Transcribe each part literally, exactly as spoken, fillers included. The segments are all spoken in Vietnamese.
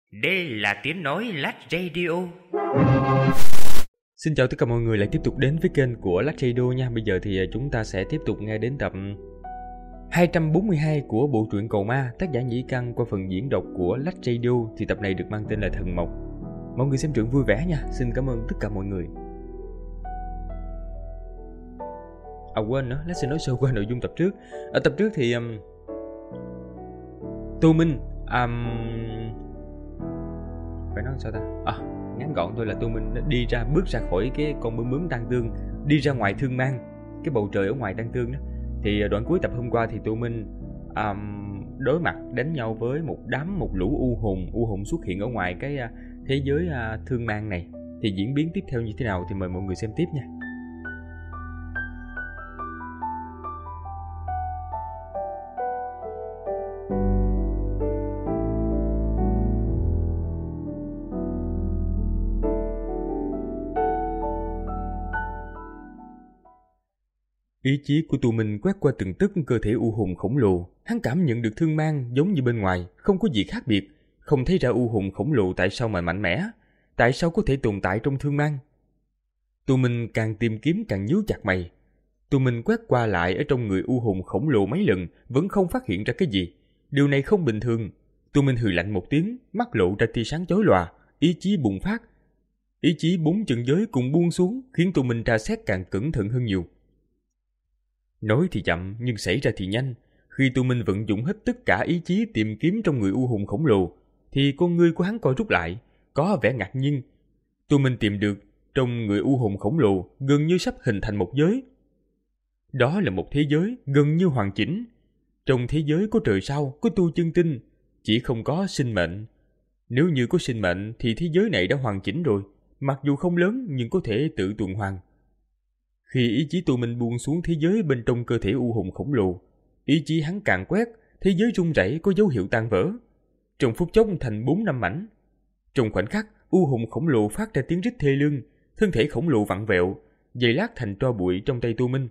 Đây là tiếng nói Lách Radio. Xin chào tất cả mọi người lại tiếp tục đến với kênh của Lách Radio nha. Bây giờ thì chúng ta sẽ tiếp tục nghe đến tập hai trăm bốn mươi hai của bộ truyện Cầu Ma, tác giả Nhĩ Căn qua phần diễn đọc của Lách Radio. Thì tập này được mang tên là Thần Mộc. Mọi người xem truyện vui vẻ nha. Xin cảm ơn tất cả mọi người. À quên nữa, Lách sẽ nói sơ qua nội dung tập trước. Ở tập trước thì um, Tô Minh um, phải nói sao ta? À, ngắn gọn thôi là Tô Minh đã đi ra, bước ra khỏi cái con bướm bướm Tăng Tương, đi ra ngoài Thương Mang, cái bầu trời ở ngoài Tăng Tương đó. Thì đoạn cuối tập hôm qua thì Tô Minh um, đối mặt đánh nhau với một đám một lũ u hồn, u hồn xuất hiện ở ngoài cái uh, thế giới uh, Thương Mang này. Thì diễn biến tiếp theo như thế nào thì mời mọi người xem tiếp nha. Ý chí của Tô Minh quét qua từng tấc cơ thể u hồn khổng lồ, hắn cảm nhận được Thương Mang giống như bên ngoài, không có gì khác biệt, không thấy ra u hồn khổng lồ tại sao mà mạnh mẽ, tại sao có thể tồn tại trong Thương Mang. Tô Minh càng tìm kiếm càng nhíu chặt mày. Tô Minh quét qua lại ở trong người u hồn khổng lồ mấy lần vẫn không phát hiện ra cái gì, điều này không bình thường. Tô Minh hừ lạnh một tiếng, mắt lộ ra tia sáng chói lòa, ý chí bùng phát. Ý chí bốn chân giới cùng buông xuống khiến Tô Minh tra xét càng cẩn thận hơn nhiều. Nói thì chậm nhưng xảy ra thì nhanh. Khi Tô Minh vận dụng hết tất cả ý chí tìm kiếm trong người u hồn khổng lồ, thì con ngươi của hắn co rút lại, có vẻ ngạc nhiên. Tô Minh tìm được trong người u hồn khổng lồ gần như sắp hình thành một giới. Đó là một thế giới gần như hoàn chỉnh. Trong thế giới có trời sao, có tu chân tinh, chỉ không có sinh mệnh. Nếu như có sinh mệnh thì thế giới này đã hoàn chỉnh rồi, mặc dù không lớn nhưng có thể tự tuần hoàn. Khi ý chí Tô Minh buông xuống thế giới bên trong cơ thể u hồn khổng lồ, ý chí hắn càng quét, thế giới rung rẩy có dấu hiệu tan vỡ. Trong phút chốc thành bốn năm mảnh. Trong khoảnh khắc, u hồn khổng lồ phát ra tiếng rít thê lương, thân thể khổng lồ vặn vẹo, giày lát thành tro bụi trong tay Tô Minh.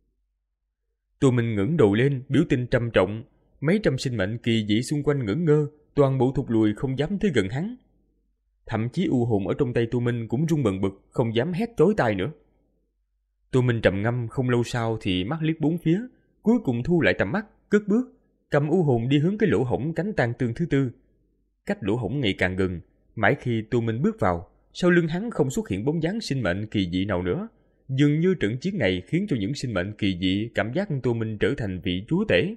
Tô Minh ngẩng đầu lên, biểu tình trầm trọng, mấy trăm sinh mệnh kỳ dị xung quanh ngẩn ngơ, toàn bộ thụt lùi không dám tới gần hắn. Thậm chí u hồn ở trong tay Tô Minh cũng rung bần bật, không dám hét chói tai nữa. Tô Minh trầm ngâm, không lâu sau thì mắt liếc bốn phía, cuối cùng thu lại tầm mắt, cất bước, cầm u hồn đi hướng cái lỗ hổng cánh Tang Tương thứ tư. Cách lỗ hổng ngày càng gần, mãi khi Tô Minh bước vào, sau lưng hắn không xuất hiện bóng dáng sinh mệnh kỳ dị nào nữa. Dường như trận chiến này khiến cho những sinh mệnh kỳ dị cảm giác Tô Minh trở thành vị chúa tể.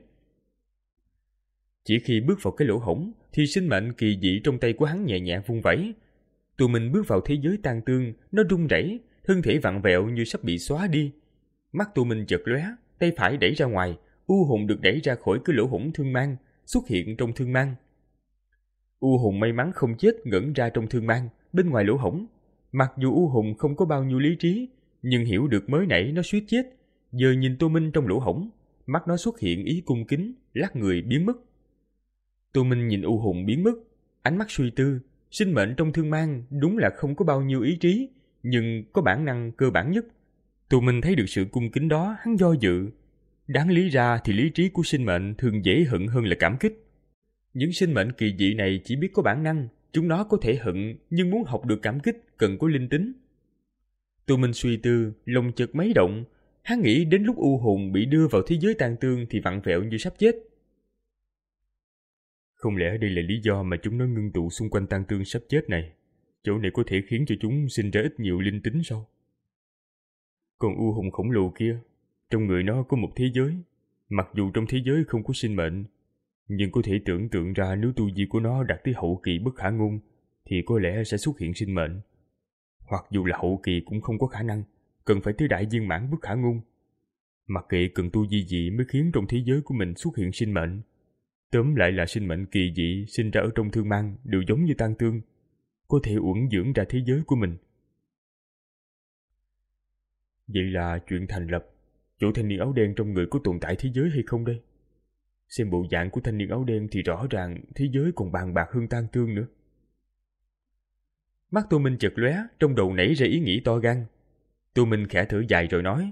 Chỉ khi bước vào cái lỗ hổng thì sinh mệnh kỳ dị trong tay của hắn nhẹ nhẹ vung vẩy. Tô Minh bước vào thế giới Tang Tương, nó rung rẩy, thân thể vặn vẹo như sắp bị xóa đi. Mắt Tô Minh chợt lóe, tay phải đẩy ra ngoài, u hồn được đẩy ra khỏi cái lỗ hổng Thương Mang, xuất hiện trong Thương Mang. U hồn may mắn không chết ngẩn ra trong Thương Mang, bên ngoài lỗ hổng. Mặc dù u hồn không có bao nhiêu lý trí, nhưng hiểu được mới nãy nó suýt chết. Giờ nhìn Tô Minh trong lỗ hổng, mắt nó xuất hiện ý cung kính, lắc người biến mất. Tô Minh nhìn u hồn biến mất, ánh mắt suy tư, sinh mệnh trong Thương Mang đúng là không có bao nhiêu ý trí, nhưng có bản năng cơ bản nhất. Tô Minh thấy được sự cung kính đó, hắn do dự. Đáng lý ra thì lý trí của sinh mệnh thường dễ hận hơn là cảm kích. Những sinh mệnh kỳ dị này chỉ biết có bản năng, chúng nó có thể hận, nhưng muốn học được cảm kích cần có linh tính. Tô Minh suy tư, lòng chợt mấy động, hắn nghĩ đến lúc u hồn bị đưa vào thế giới Tang Tương thì vặn vẹo như sắp chết. Không lẽ đây là lý do mà chúng nó ngưng tụ xung quanh Tang Tương sắp chết này? Chỗ này có thể khiến cho chúng sinh ra ít nhiều linh tính sao? Còn u hồn khổng lồ kia, trong người nó có một thế giới. Mặc dù trong thế giới không có sinh mệnh, nhưng có thể tưởng tượng ra nếu tu vi của nó đạt tới hậu kỳ bất khả ngôn, thì có lẽ sẽ xuất hiện sinh mệnh. Hoặc dù là hậu kỳ cũng không có khả năng, cần phải tới đại viên mãn bất khả ngôn. Mặc kệ cần tu vi gì mới khiến trong thế giới của mình xuất hiện sinh mệnh. Tóm lại là sinh mệnh kỳ dị sinh ra ở trong Thương Mang đều giống như Tang Tương, có thể uẩn dưỡng ra thế giới của mình. Vậy là chuyện thành lập, chỗ thanh niên áo đen trong người có tồn tại thế giới hay không đây? Xem bộ dạng của thanh niên áo đen thì rõ ràng thế giới còn bàn bạc hơn Tang Tương nữa. Mắt Tô Minh chợt lóe, trong đầu nảy ra ý nghĩ to gan. Tô Minh khẽ thở dài rồi nói: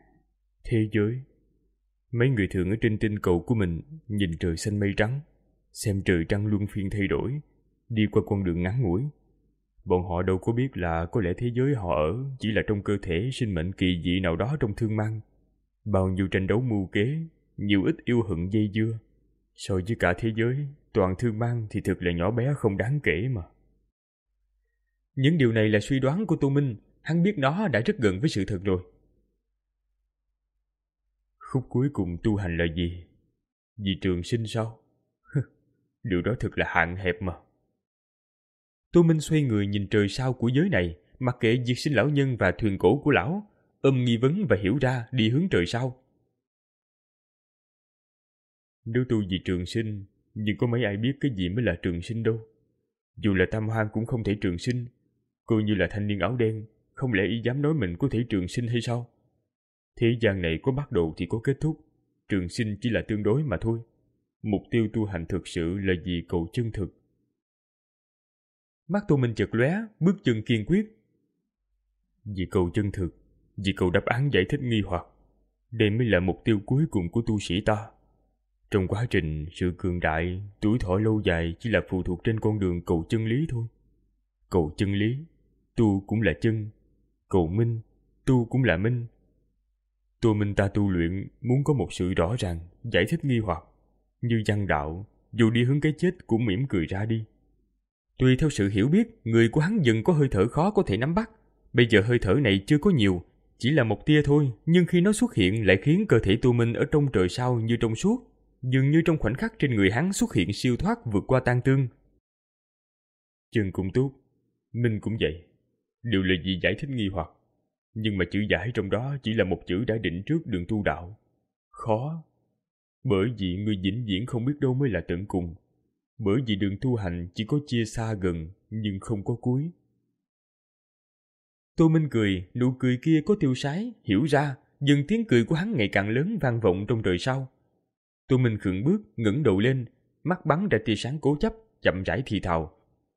Thế giới. Mấy người thường ở trên tinh cầu của mình nhìn trời xanh mây trắng, xem trời trăng luân phiên thay đổi, đi qua con đường ngắn ngủi. Bọn họ đâu có biết là có lẽ thế giới họ ở chỉ là trong cơ thể sinh mệnh kỳ dị nào đó trong thương mang. Bao nhiêu tranh đấu mưu kế, nhiều ít yêu hận dây dưa. So với cả thế giới, toàn thương mang thì thực là nhỏ bé không đáng kể mà. Những điều này là suy đoán của Tô Minh, hắn biết nó đã rất gần với sự thật rồi. Khúc cuối cùng tu hành là gì? Vì trường sinh sao? Điều đó thật là hạn hẹp mà. Tô Minh xoay người nhìn trời sao của giới này, mặc kệ diệt sinh lão nhân và thuyền cổ của lão, ôm nghi vấn và hiểu ra đi hướng trời sao. Nếu tu vì trường sinh, nhưng có mấy ai biết cái gì mới là trường sinh đâu. Dù là Tam Hoang cũng không thể trường sinh. Cô như là thanh niên áo đen, không lẽ y dám nói mình có thể trường sinh hay sao? Thế gian này có bắt đầu thì có kết thúc, trường sinh chỉ là tương đối mà thôi. Mục tiêu tu hành thực sự là vì cầu chân thực. Mắt Tô Minh chợt lóe, bước chân kiên quyết. Vì cầu chân thực, vì cầu đáp án giải thích nghi hoặc, đây mới là mục tiêu cuối cùng của tu sĩ ta. Trong quá trình, sự cường đại, tuổi thọ lâu dài chỉ là phụ thuộc trên con đường cầu chân lý thôi. Cầu chân lý, tu cũng là chân. Cầu minh, tu cũng là minh. Tô Minh ta tu luyện muốn có một sự rõ ràng, giải thích nghi hoặc. Như văn đạo, dù đi hướng cái chết cũng mỉm cười ra đi. Tùy theo sự hiểu biết, người của hắn dần có hơi thở khó có thể nắm bắt. Bây giờ hơi thở này chưa có nhiều, chỉ là một tia thôi, nhưng khi nó xuất hiện lại khiến cơ thể Tô Minh ở trong trời sao như trong suốt. Dường như trong khoảnh khắc trên người hắn xuất hiện siêu thoát vượt qua tan tương. Chân cũng tốt, minh cũng vậy, đều là vì giải thích nghi hoặc. Nhưng mà chữ giải trong đó chỉ là một chữ đã định trước đường tu đạo. Khó, bởi vì người vĩnh viễn không biết đâu mới là tận cùng. Bởi vì đường tu hành chỉ có chia xa gần, nhưng không có cuối. Tô Minh cười, nụ cười kia có tiêu sái, hiểu ra, dần tiếng cười của hắn ngày càng lớn vang vọng trong trời sao. Tô Minh khựng bước, ngẩng đầu lên, mắt bắn ra tia sáng cố chấp, chậm rãi thì thào.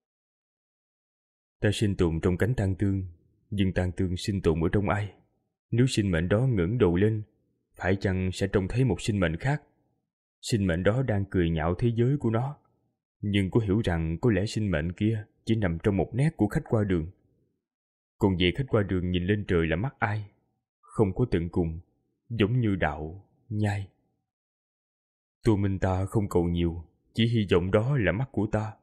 Ta sinh tồn trong cánh tang tương, nhưng tang tương sinh tồn ở trong ai? Nếu sinh mệnh đó ngẩng đầu lên, phải chăng sẽ trông thấy một sinh mệnh khác? Sinh mệnh đó đang cười nhạo thế giới của nó, nhưng có hiểu rằng có lẽ sinh mệnh kia chỉ nằm trong một nét của khách qua đường. Còn về khách qua đường nhìn lên trời là mắt ai? Không có tận cùng, giống như đạo, nhai. Tô Minh ta không cầu nhiều, chỉ hy vọng đó là mắt của ta.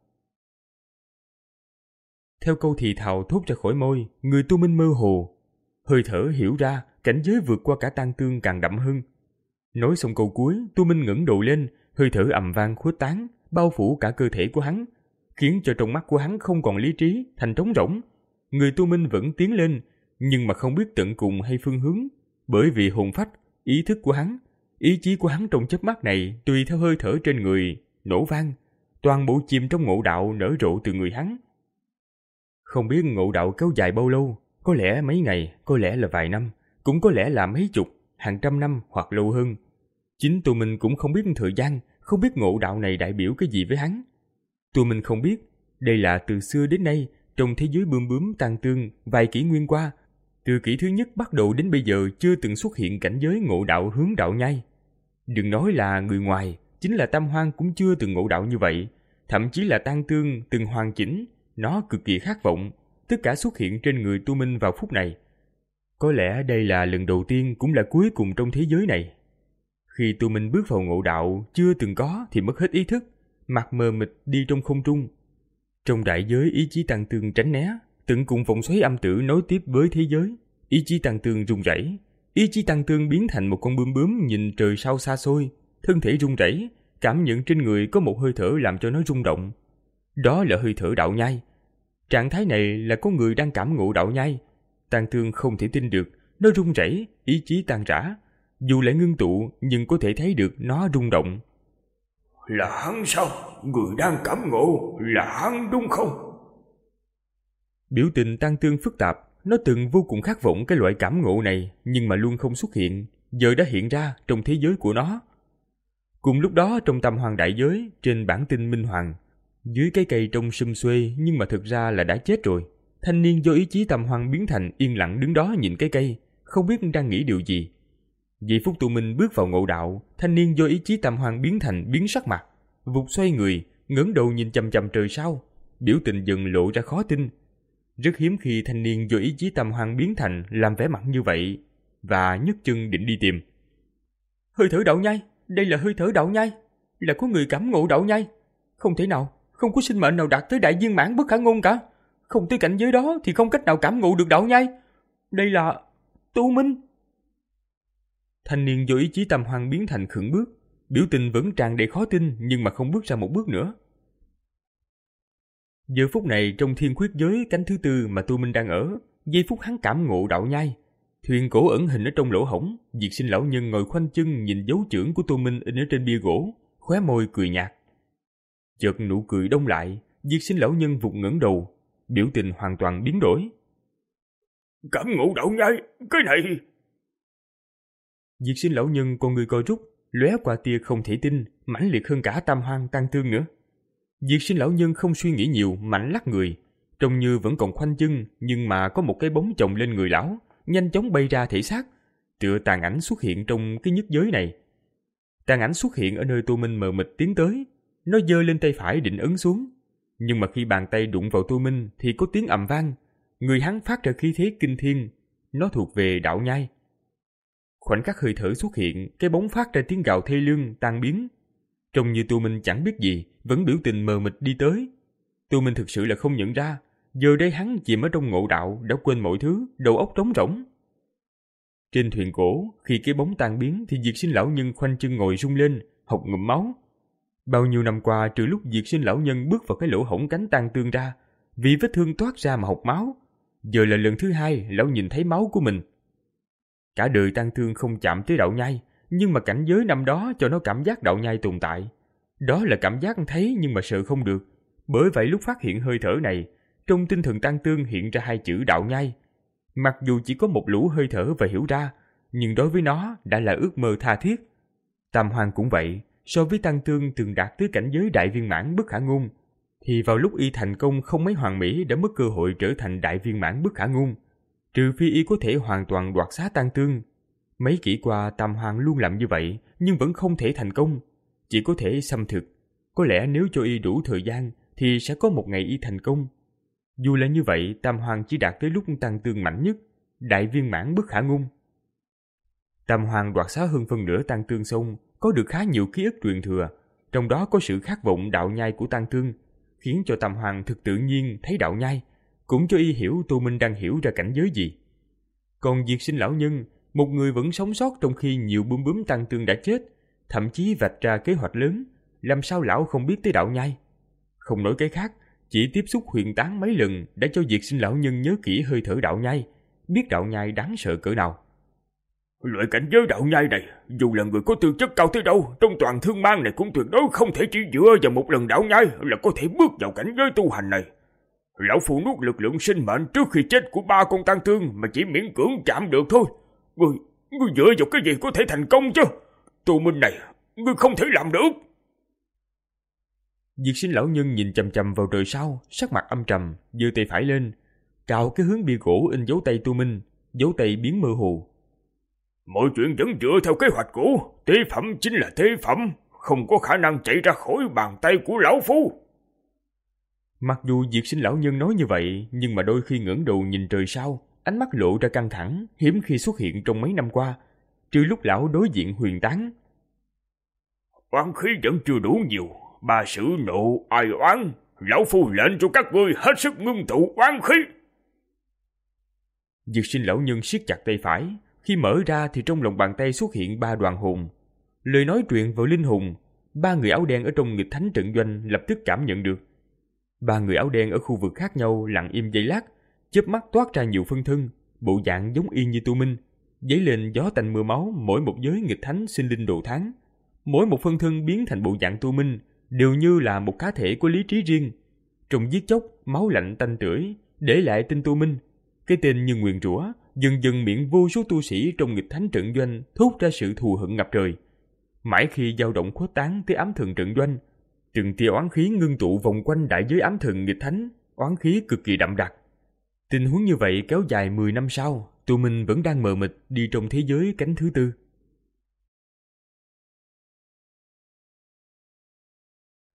Theo câu thì thào thốt ra khỏi môi, người Tô Minh mơ hồ. Hơi thở hiểu ra, cảnh giới vượt qua cả tang tương càng đậm hơn. Nói xong câu cuối, Tô Minh ngẩng đầu lên, hơi thở ầm vang khuếch tán, bao phủ cả cơ thể của hắn, khiến cho trong mắt của hắn không còn lý trí, thành trống rỗng. Người Tô Minh vẫn tiến lên, nhưng mà không biết tận cùng hay phương hướng, bởi vì hồn phách, ý thức của hắn, ý chí của hắn trong chớp mắt này tùy theo hơi thở trên người, nổ vang, toàn bộ chìm trong ngộ đạo nở rộ từ người hắn. Không biết ngộ đạo kéo dài bao lâu, có lẽ mấy ngày, có lẽ là vài năm, cũng có lẽ là mấy chục, hàng trăm năm hoặc lâu hơn. Chính Tô Minh cũng không biết thời gian, không biết ngộ đạo này đại biểu cái gì với hắn. Tô Minh không biết, đây là từ xưa đến nay, trong thế giới bươm bướm tang tương, vài kỷ nguyên qua, từ kỷ thứ nhất bắt đầu đến bây giờ chưa từng xuất hiện cảnh giới ngộ đạo hướng đạo nhai. Đừng nói là người ngoài, chính là Tam Hoang cũng chưa từng ngộ đạo như vậy, thậm chí là tang tương từng hoàn chỉnh, nó cực kỳ khát vọng, tất cả xuất hiện trên người Tô Minh vào phút này. Có lẽ đây là lần đầu tiên cũng là cuối cùng trong thế giới này. Khi Tô Minh bước vào ngộ đạo chưa từng có thì mất hết ý thức, mặt mờ mịt đi trong không trung. Trong đại giới ý chí tang tương tránh né, tận cùng vòng xoáy âm tử nối tiếp với thế giới. Ý chí tang tương rung rẩy, ý chí tang tương biến thành một con bướm bướm nhìn trời sao xa xôi, thân thể rung rẩy, cảm nhận trên người có một hơi thở làm cho nó rung động. Đó là hơi thở đạo nhai. Trạng thái này là có người đang cảm ngộ đạo nhai. Tang tương không thể tin được, nó rung rẩy, ý chí tan rã. Dù lại ngưng tụ, nhưng có thể thấy được nó rung động. Là hắn sao? Người đang cảm ngộ là hắn đúng không? Biểu tình tang tương phức tạp, nó từng vô cùng khát vọng cái loại cảm ngộ này, nhưng mà luôn không xuất hiện, giờ đã hiện ra trong thế giới của nó. Cùng lúc đó trong Tam Hoang đại giới, trên bản tinh Minh Hoàng, dưới cái cây trông sum xuê nhưng mà thực ra là đã chết rồi, thanh niên do ý chí Tam Hoang biến thành yên lặng đứng đó nhìn cái cây, không biết đang nghĩ điều gì. Giây phút Tô Minh bước vào ngộ đạo, thanh niên do ý chí Tam Hoang biến thành biến sắc mặt, vụt xoay người, ngẩng đầu nhìn chằm chằm trời sao, biểu tình dần lộ ra khó tin. Rất hiếm khi thanh niên do ý chí Tam Hoang biến thành làm vẻ mặt như vậy, và nhấc chân định đi tìm. Hơi thở đạo nhai, đây là hơi thở đạo nhai, là có người cảm ngộ đạo nhai. Không thể nào, không có sinh mệnh nào đạt tới đại viên mãn bất khả ngôn cả. Không tới cảnh giới đó thì không cách nào cảm ngộ được đạo nhai. Đây là tu minh. Thanh niên do ý chí Tam Hoang biến thành khựng bước, biểu tình vẫn tràn đầy khó tin nhưng mà không bước ra một bước nữa. Giờ phút này trong thiên khuyết giới cánh thứ tư mà tu minh đang ở, giây phút hắn cảm ngộ đạo nhai, thuyền cổ ẩn hình ở trong lỗ hổng, Diệt Sinh lão nhân ngồi khoanh chân nhìn dấu chưởng của tu minh in ở trên bia gỗ, khóe môi cười nhạt. Chợt nụ cười đông lại, Diệt Sinh lão nhân vụt ngẩng đầu, biểu tình hoàn toàn biến đổi. Cảm ngộ đạo nhai, cái này... Diệt Sinh lão nhân con người co rút, lóe qua tia không thể tin, mãnh liệt hơn cả Tam Hoang Tăng Tương nữa. Diệt Sinh lão nhân không suy nghĩ nhiều, mạnh lắc người, trông như vẫn còn khoanh chân, nhưng mà có một cái bóng chồng lên người lão, nhanh chóng bay ra thể xác, tựa tàn ảnh xuất hiện trong cái nhất giới này. Tàn ảnh xuất hiện ở nơi Tô Minh mờ mịt tiến tới, nó giơ lên tay phải định ấn xuống, nhưng mà khi bàn tay đụng vào Tô Minh thì có tiếng ầm vang, người hắn phát ra khí thế kinh thiên, nó thuộc về đạo nhai. Khoảnh khắc hơi thở xuất hiện, cái bóng phát ra tiếng gào thê lương tan biến. Trông như Tô Minh chẳng biết gì, vẫn biểu tình mờ mịt đi tới. Tô Minh thực sự là không nhận ra, giờ đây hắn chìm ở trong ngộ đạo, đã quên mọi thứ, đầu óc trống rỗng. Trên thuyền cổ, khi cái bóng tan biến thì Diệt Sinh lão nhân khoanh chân ngồi rung lên, hộc ngụm máu. Bao nhiêu năm qua, trừ lúc Diệt Sinh lão nhân bước vào cái lỗ hổng cánh tan tương ra, vì vết thương toát ra mà hộc máu, giờ là lần thứ hai lão nhìn thấy máu của mình. Cả đời tan thương không chạm tới đạo nhai, nhưng mà cảnh giới năm đó cho nó cảm giác đạo nhai tồn tại. Đó là cảm giác thấy nhưng mà sợ không được. Bởi vậy lúc phát hiện hơi thở này, trong tinh thần tan tương hiện ra hai chữ đạo nhai. Mặc dù chỉ có một lũ hơi thở và hiểu ra, nhưng đối với nó đã là ước mơ tha thiết. Tam Hoang cũng vậy, so với tăng tương từng đạt tới cảnh giới đại viên mãn bất khả ngôn, thì vào lúc y thành công không mấy hoàn mỹ đã mất cơ hội trở thành đại viên mãn bất khả ngôn. Trừ phi y có thể hoàn toàn đoạt xá tăng tương. Mấy kỷ qua Tam Hoang luôn làm như vậy, nhưng vẫn không thể thành công. Chỉ có thể xâm thực. Có lẽ nếu cho y đủ thời gian, thì sẽ có một ngày y thành công. Dù là như vậy, Tam Hoang chỉ đạt tới lúc tăng tương mạnh nhất, đại viên mãn bất khả ngôn. Tam Hoang đoạt xá hơn phân nửa tăng tương xong, có được khá nhiều ký ức truyền thừa, trong đó có sự khát vọng đạo nhai của tăng tương, khiến cho Tam Hoang thực tự nhiên thấy đạo nhai, cũng cho y hiểu Tô Minh đang hiểu ra cảnh giới gì. Còn Diệt Sinh lão nhân, một người vẫn sống sót trong khi nhiều bướm bướm tăng tương đã chết, thậm chí vạch ra kế hoạch lớn, làm sao lão không biết tới đạo nhai? Không nói cái khác, chỉ tiếp xúc huyền tán mấy lần đã cho Diệt Sinh lão nhân nhớ kỹ hơi thở đạo nhai, biết đạo nhai đáng sợ cỡ nào. Loại cảnh giới đạo nhai này, dù là người có tư chất cao tới đâu, trong toàn thương mang này cũng tuyệt đối không thể chỉ dựa vào một lần đạo nhai là có thể bước vào cảnh giới tu hành này. Lão phu nuốt lực lượng sinh mệnh trước khi chết của ba con tăng tương mà chỉ miễn cưỡng chạm được thôi. Ngươi, ngươi dựa vào cái gì có thể thành công chứ? Tu minh này, ngươi không thể làm được. Diệt Sinh lão nhân nhìn chằm chằm vào trời sao, sắc mặt âm trầm, giơ tay phải lên, cào cái hướng bia gỗ in dấu tay Tu Minh, dấu tay biến mơ hồ. Mọi chuyện vẫn dựa theo kế hoạch cũ, tế phẩm chính là tế phẩm, không có khả năng chạy ra khỏi bàn tay của lão phu. Mặc dù Diệt Sinh lão nhân nói như vậy, nhưng mà đôi khi ngẩng đầu nhìn trời sao, ánh mắt lộ ra căng thẳng, hiếm khi xuất hiện trong mấy năm qua, trừ lúc lão đối diện huyền tán. Oán khí vẫn chưa đủ nhiều, ba sự nộ ai oán, lão phu lệnh cho các ngươi hết sức ngưng tụ oán khí. Diệt Sinh lão nhân siết chặt tay phải, khi mở ra thì trong lòng bàn tay xuất hiện ba đoàn hồn. Lời nói truyền vào linh hồn, ba người áo đen ở trong nghịch thánh trận doanh lập tức cảm nhận được. Ba người áo đen ở khu vực khác nhau lặng im giây lát, chớp mắt toát ra nhiều phân thân, bộ dạng giống y như Tu Minh, dấy lên gió tanh mưa máu, mỗi một giới nghịch thánh sinh linh đồ tháng. Mỗi một phân thân biến thành bộ dạng Tu Minh đều như là một cá thể có lý trí riêng. Trong giết chóc, máu lạnh tanh tưởi, để lại tên Tu Minh. Cái tên như nguyền rủa, dần dần miệng vô số tu sĩ trong nghịch thánh trận doanh thốt ra sự thù hận ngập trời. Mãi khi dao động khuếch tán tới ám thần trận doanh, từng tia oán khí ngưng tụ vòng quanh đại giới ám thần nghịch thánh, oán khí cực kỳ đậm đặc. Tình huống như vậy kéo dài mười năm sau, Tu Minh vẫn đang mờ mịt đi trong thế giới cánh thứ tư.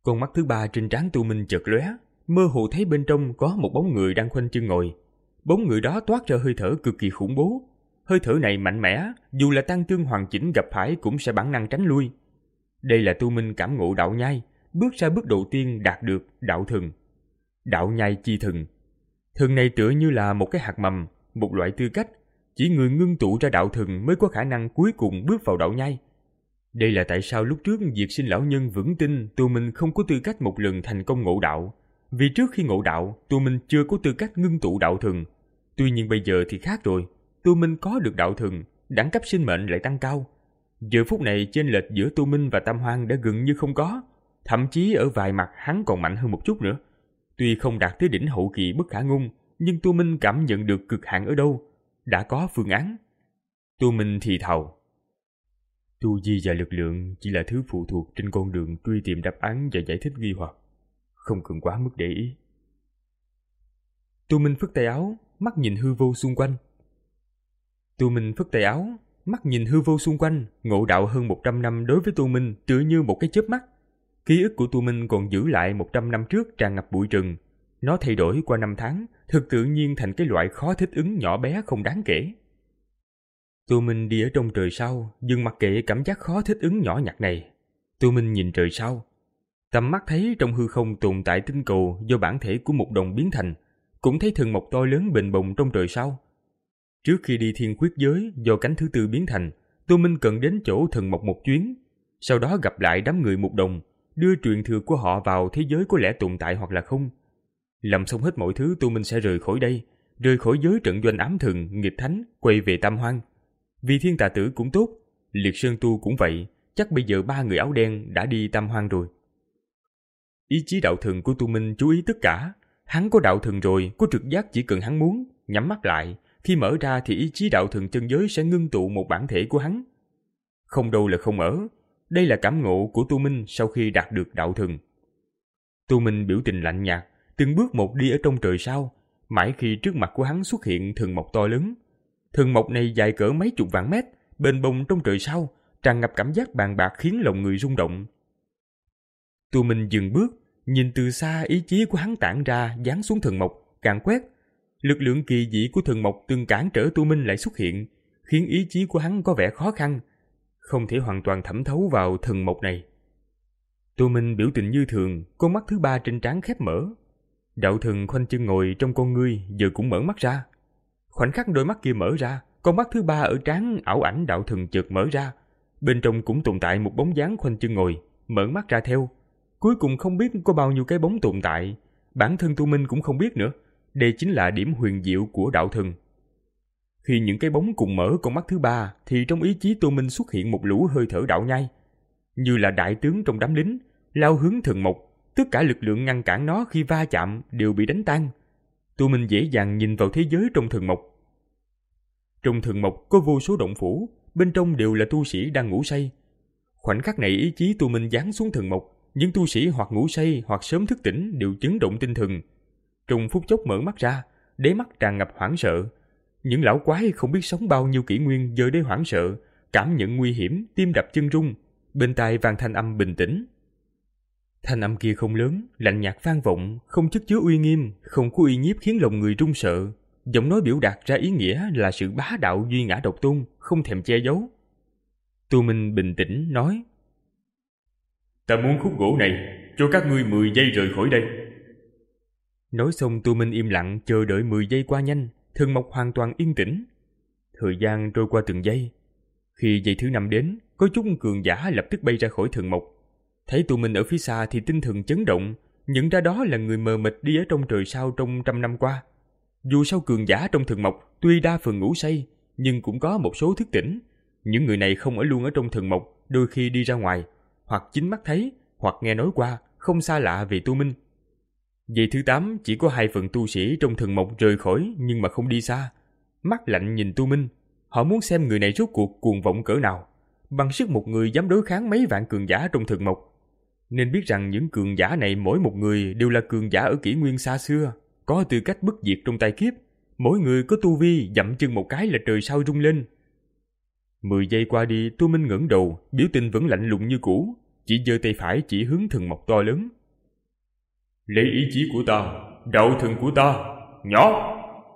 Con mắt thứ ba trên trán Tu Minh chợt lóe, mơ hồ thấy bên trong có một bóng người đang khoanh chân ngồi. Bóng người đó toát ra hơi thở cực kỳ khủng bố. Hơi thở này mạnh mẽ, dù là Tăng Tương hoàn chỉnh gặp phải cũng sẽ bản năng tránh lui. Đây là Tu Minh cảm ngộ đạo nhai, bước ra bước đầu tiên đạt được đạo thần. Đạo nhai chi thần. Thần này tựa như là một cái hạt mầm, một loại tư cách, chỉ người ngưng tụ ra đạo thần mới có khả năng cuối cùng bước vào đạo nhai. Đây là tại sao lúc trước Diệt Sinh lão nhân vững tin Tu Minh không có tư cách một lần thành công ngộ đạo. Vì trước khi ngộ đạo, Tu Minh chưa có tư cách ngưng tụ đạo thần. Tuy nhiên bây giờ thì khác rồi, Tu Minh có được đạo thần, đẳng cấp sinh mệnh lại tăng cao. Giờ phút này chênh lệch giữa Tu Minh và Tam Hoang đã gần như không có, thậm chí ở vài mặt hắn còn mạnh hơn một chút nữa. Tuy không đạt tới đỉnh hậu kỳ bất khả ngôn, nhưng Tu Minh cảm nhận được cực hạn ở đâu, đã có phương án. Tu Minh thì thào: tu vi và lực lượng chỉ là thứ phụ thuộc trên con đường truy tìm đáp án và giải thích nghi hoặc, không cần quá mức để ý. Tu Minh phất tay áo, mắt nhìn hư vô xung quanh. Tu Minh phất tay áo, mắt nhìn hư vô xung quanh, ngộ đạo hơn một trăm năm đối với Tu Minh tựa như một cái chớp mắt. Ký ức của Tu Minh còn giữ lại một trăm năm trước tràn ngập bụi rừng. Nó thay đổi qua năm tháng, thực tự nhiên thành cái loại khó thích ứng nhỏ bé không đáng kể. Tu Minh đi ở trong trời sao, dừng mặc kệ cảm giác khó thích ứng nhỏ nhặt này. Tu Minh nhìn trời sao. Tầm mắt thấy trong hư không tồn tại tinh cầu do bản thể của một đồng biến thành, cũng thấy thần mộc to lớn bềnh bồng trong trời sao. Trước khi đi thiên khuyết giới do cánh thứ tư biến thành, Tu Minh cần đến chỗ thần mộc một chuyến, sau đó gặp lại đám người mục đồng, đưa truyền thừa của họ vào thế giới có lẽ tồn tại hoặc là không. Làm xong hết mọi thứ, Tu Minh sẽ rời khỏi đây, rời khỏi giới trận doanh ám thần, nghịch thánh, quay về Tam Hoang. Vì Thiên Tà Tử cũng tốt, Liệt Sơn Tu cũng vậy, chắc bây giờ ba người áo đen đã đi Tam Hoang rồi. Ý chí đạo thần của Tu Minh chú ý tất cả. Hắn có đạo thần rồi, có trực giác chỉ cần hắn muốn, nhắm mắt lại, khi mở ra thì ý chí đạo thần chân giới sẽ ngưng tụ một bản thể của hắn. Không đâu là không ở, đây là cảm ngộ của Tu Minh sau khi đạt được đạo thần. Tu Minh biểu tình lạnh nhạt, từng bước một đi ở trong trời sao, mãi khi trước mặt của hắn xuất hiện thần mộc to lớn. Thần mộc này dài cỡ mấy chục vạn mét, bềnh bồng trong trời sao, tràn ngập cảm giác bàn bạc khiến lòng người rung động. Tu Minh dừng bước, nhìn từ xa ý chí của hắn tản ra giáng xuống thần mộc, càn quét. Lực lượng kỳ dị của thần mộc từng cản trở Tu Minh lại xuất hiện, khiến ý chí của hắn có vẻ khó khăn, không thể hoàn toàn thẩm thấu vào thần mộc này. Tu Minh biểu tình như thường, con mắt thứ ba trên trán khép mở. Đạo thần khoanh chân ngồi trong con ngươi giờ cũng mở mắt ra. Khoảnh khắc đôi mắt kia mở ra, con mắt thứ ba ở trán ảo ảnh đạo thần chợt mở ra. Bên trong cũng tồn tại một bóng dáng khoanh chân ngồi, mở mắt ra theo. Cuối cùng không biết có bao nhiêu cái bóng tồn tại, bản thân Tu Minh cũng không biết nữa. Đây chính là điểm huyền diệu của đạo thần. Khi những cái bóng cùng mở con mắt thứ ba, thì trong ý chí Tu Minh xuất hiện một lũ hơi thở đạo nhai. Như là đại tướng trong đám lính, lao hướng thần mộc, tất cả lực lượng ngăn cản nó khi va chạm đều bị đánh tan. Tu Minh dễ dàng nhìn vào thế giới trong thần mộc. Trong thần mộc có vô số động phủ, bên trong đều là tu sĩ đang ngủ say. Khoảnh khắc này ý chí Tu Minh giáng xuống thần mộc, những tu sĩ hoặc ngủ say hoặc sớm thức tỉnh đều chấn động tinh thần. Trong phút chốc mở mắt ra, đáy mắt tràn ngập hoảng sợ. Những lão quái không biết sống bao nhiêu kỷ nguyên giờ đây hoảng sợ, cảm nhận nguy hiểm, tim đập chân rung. Bên tai vang thanh âm bình tĩnh. Thanh âm kia không lớn, lạnh nhạt vang vọng, không chất chứa uy nghiêm, không có uy nhiếp khiến lòng người run sợ. Giọng nói biểu đạt ra ý nghĩa là sự bá đạo duy ngã độc tôn, không thèm che giấu. Tu Minh bình tĩnh nói: Ta muốn khúc gỗ này, cho các ngươi mười giây rời khỏi đây. Nói xong Tu Minh im lặng chờ đợi mười giây qua nhanh, thần mộc hoàn toàn yên tĩnh. Thời gian trôi qua từng giây. Khi giây thứ năm đến, có chút cường giả lập tức bay ra khỏi thần mộc. Thấy Tu Minh ở phía xa thì tinh thần chấn động, nhận ra đó là người mờ mịt đi ở trong trời sao trong trăm năm qua. Dù sao cường giả trong thần mộc tuy đa phần ngủ say, nhưng cũng có một số thức tỉnh. Những người này không ở luôn ở trong thần mộc, đôi khi đi ra ngoài, hoặc chính mắt thấy, hoặc nghe nói qua, không xa lạ về Tu Minh. Giây thứ tám chỉ có hai phần tu sĩ trong thần mộc rời khỏi nhưng mà không đi xa. Mắt lạnh nhìn Tu Minh, họ muốn xem người này rốt cuộc cuồng vọng cỡ nào, bằng sức một người dám đối kháng mấy vạn cường giả trong thần mộc. Nên biết rằng những cường giả này mỗi một người đều là cường giả ở kỷ nguyên xa xưa, có tư cách bất diệt trong tai kiếp. Mỗi người có tu vi dậm chân một cái là trời sao rung lên. Mười giây qua đi, Tu Minh ngẩng đầu, biểu tình vẫn lạnh lùng như cũ. chỉ giơ tay phải chỉ hướng thần mộc to lớn. Lấy ý chí của ta, đạo thần của ta, nhỏ.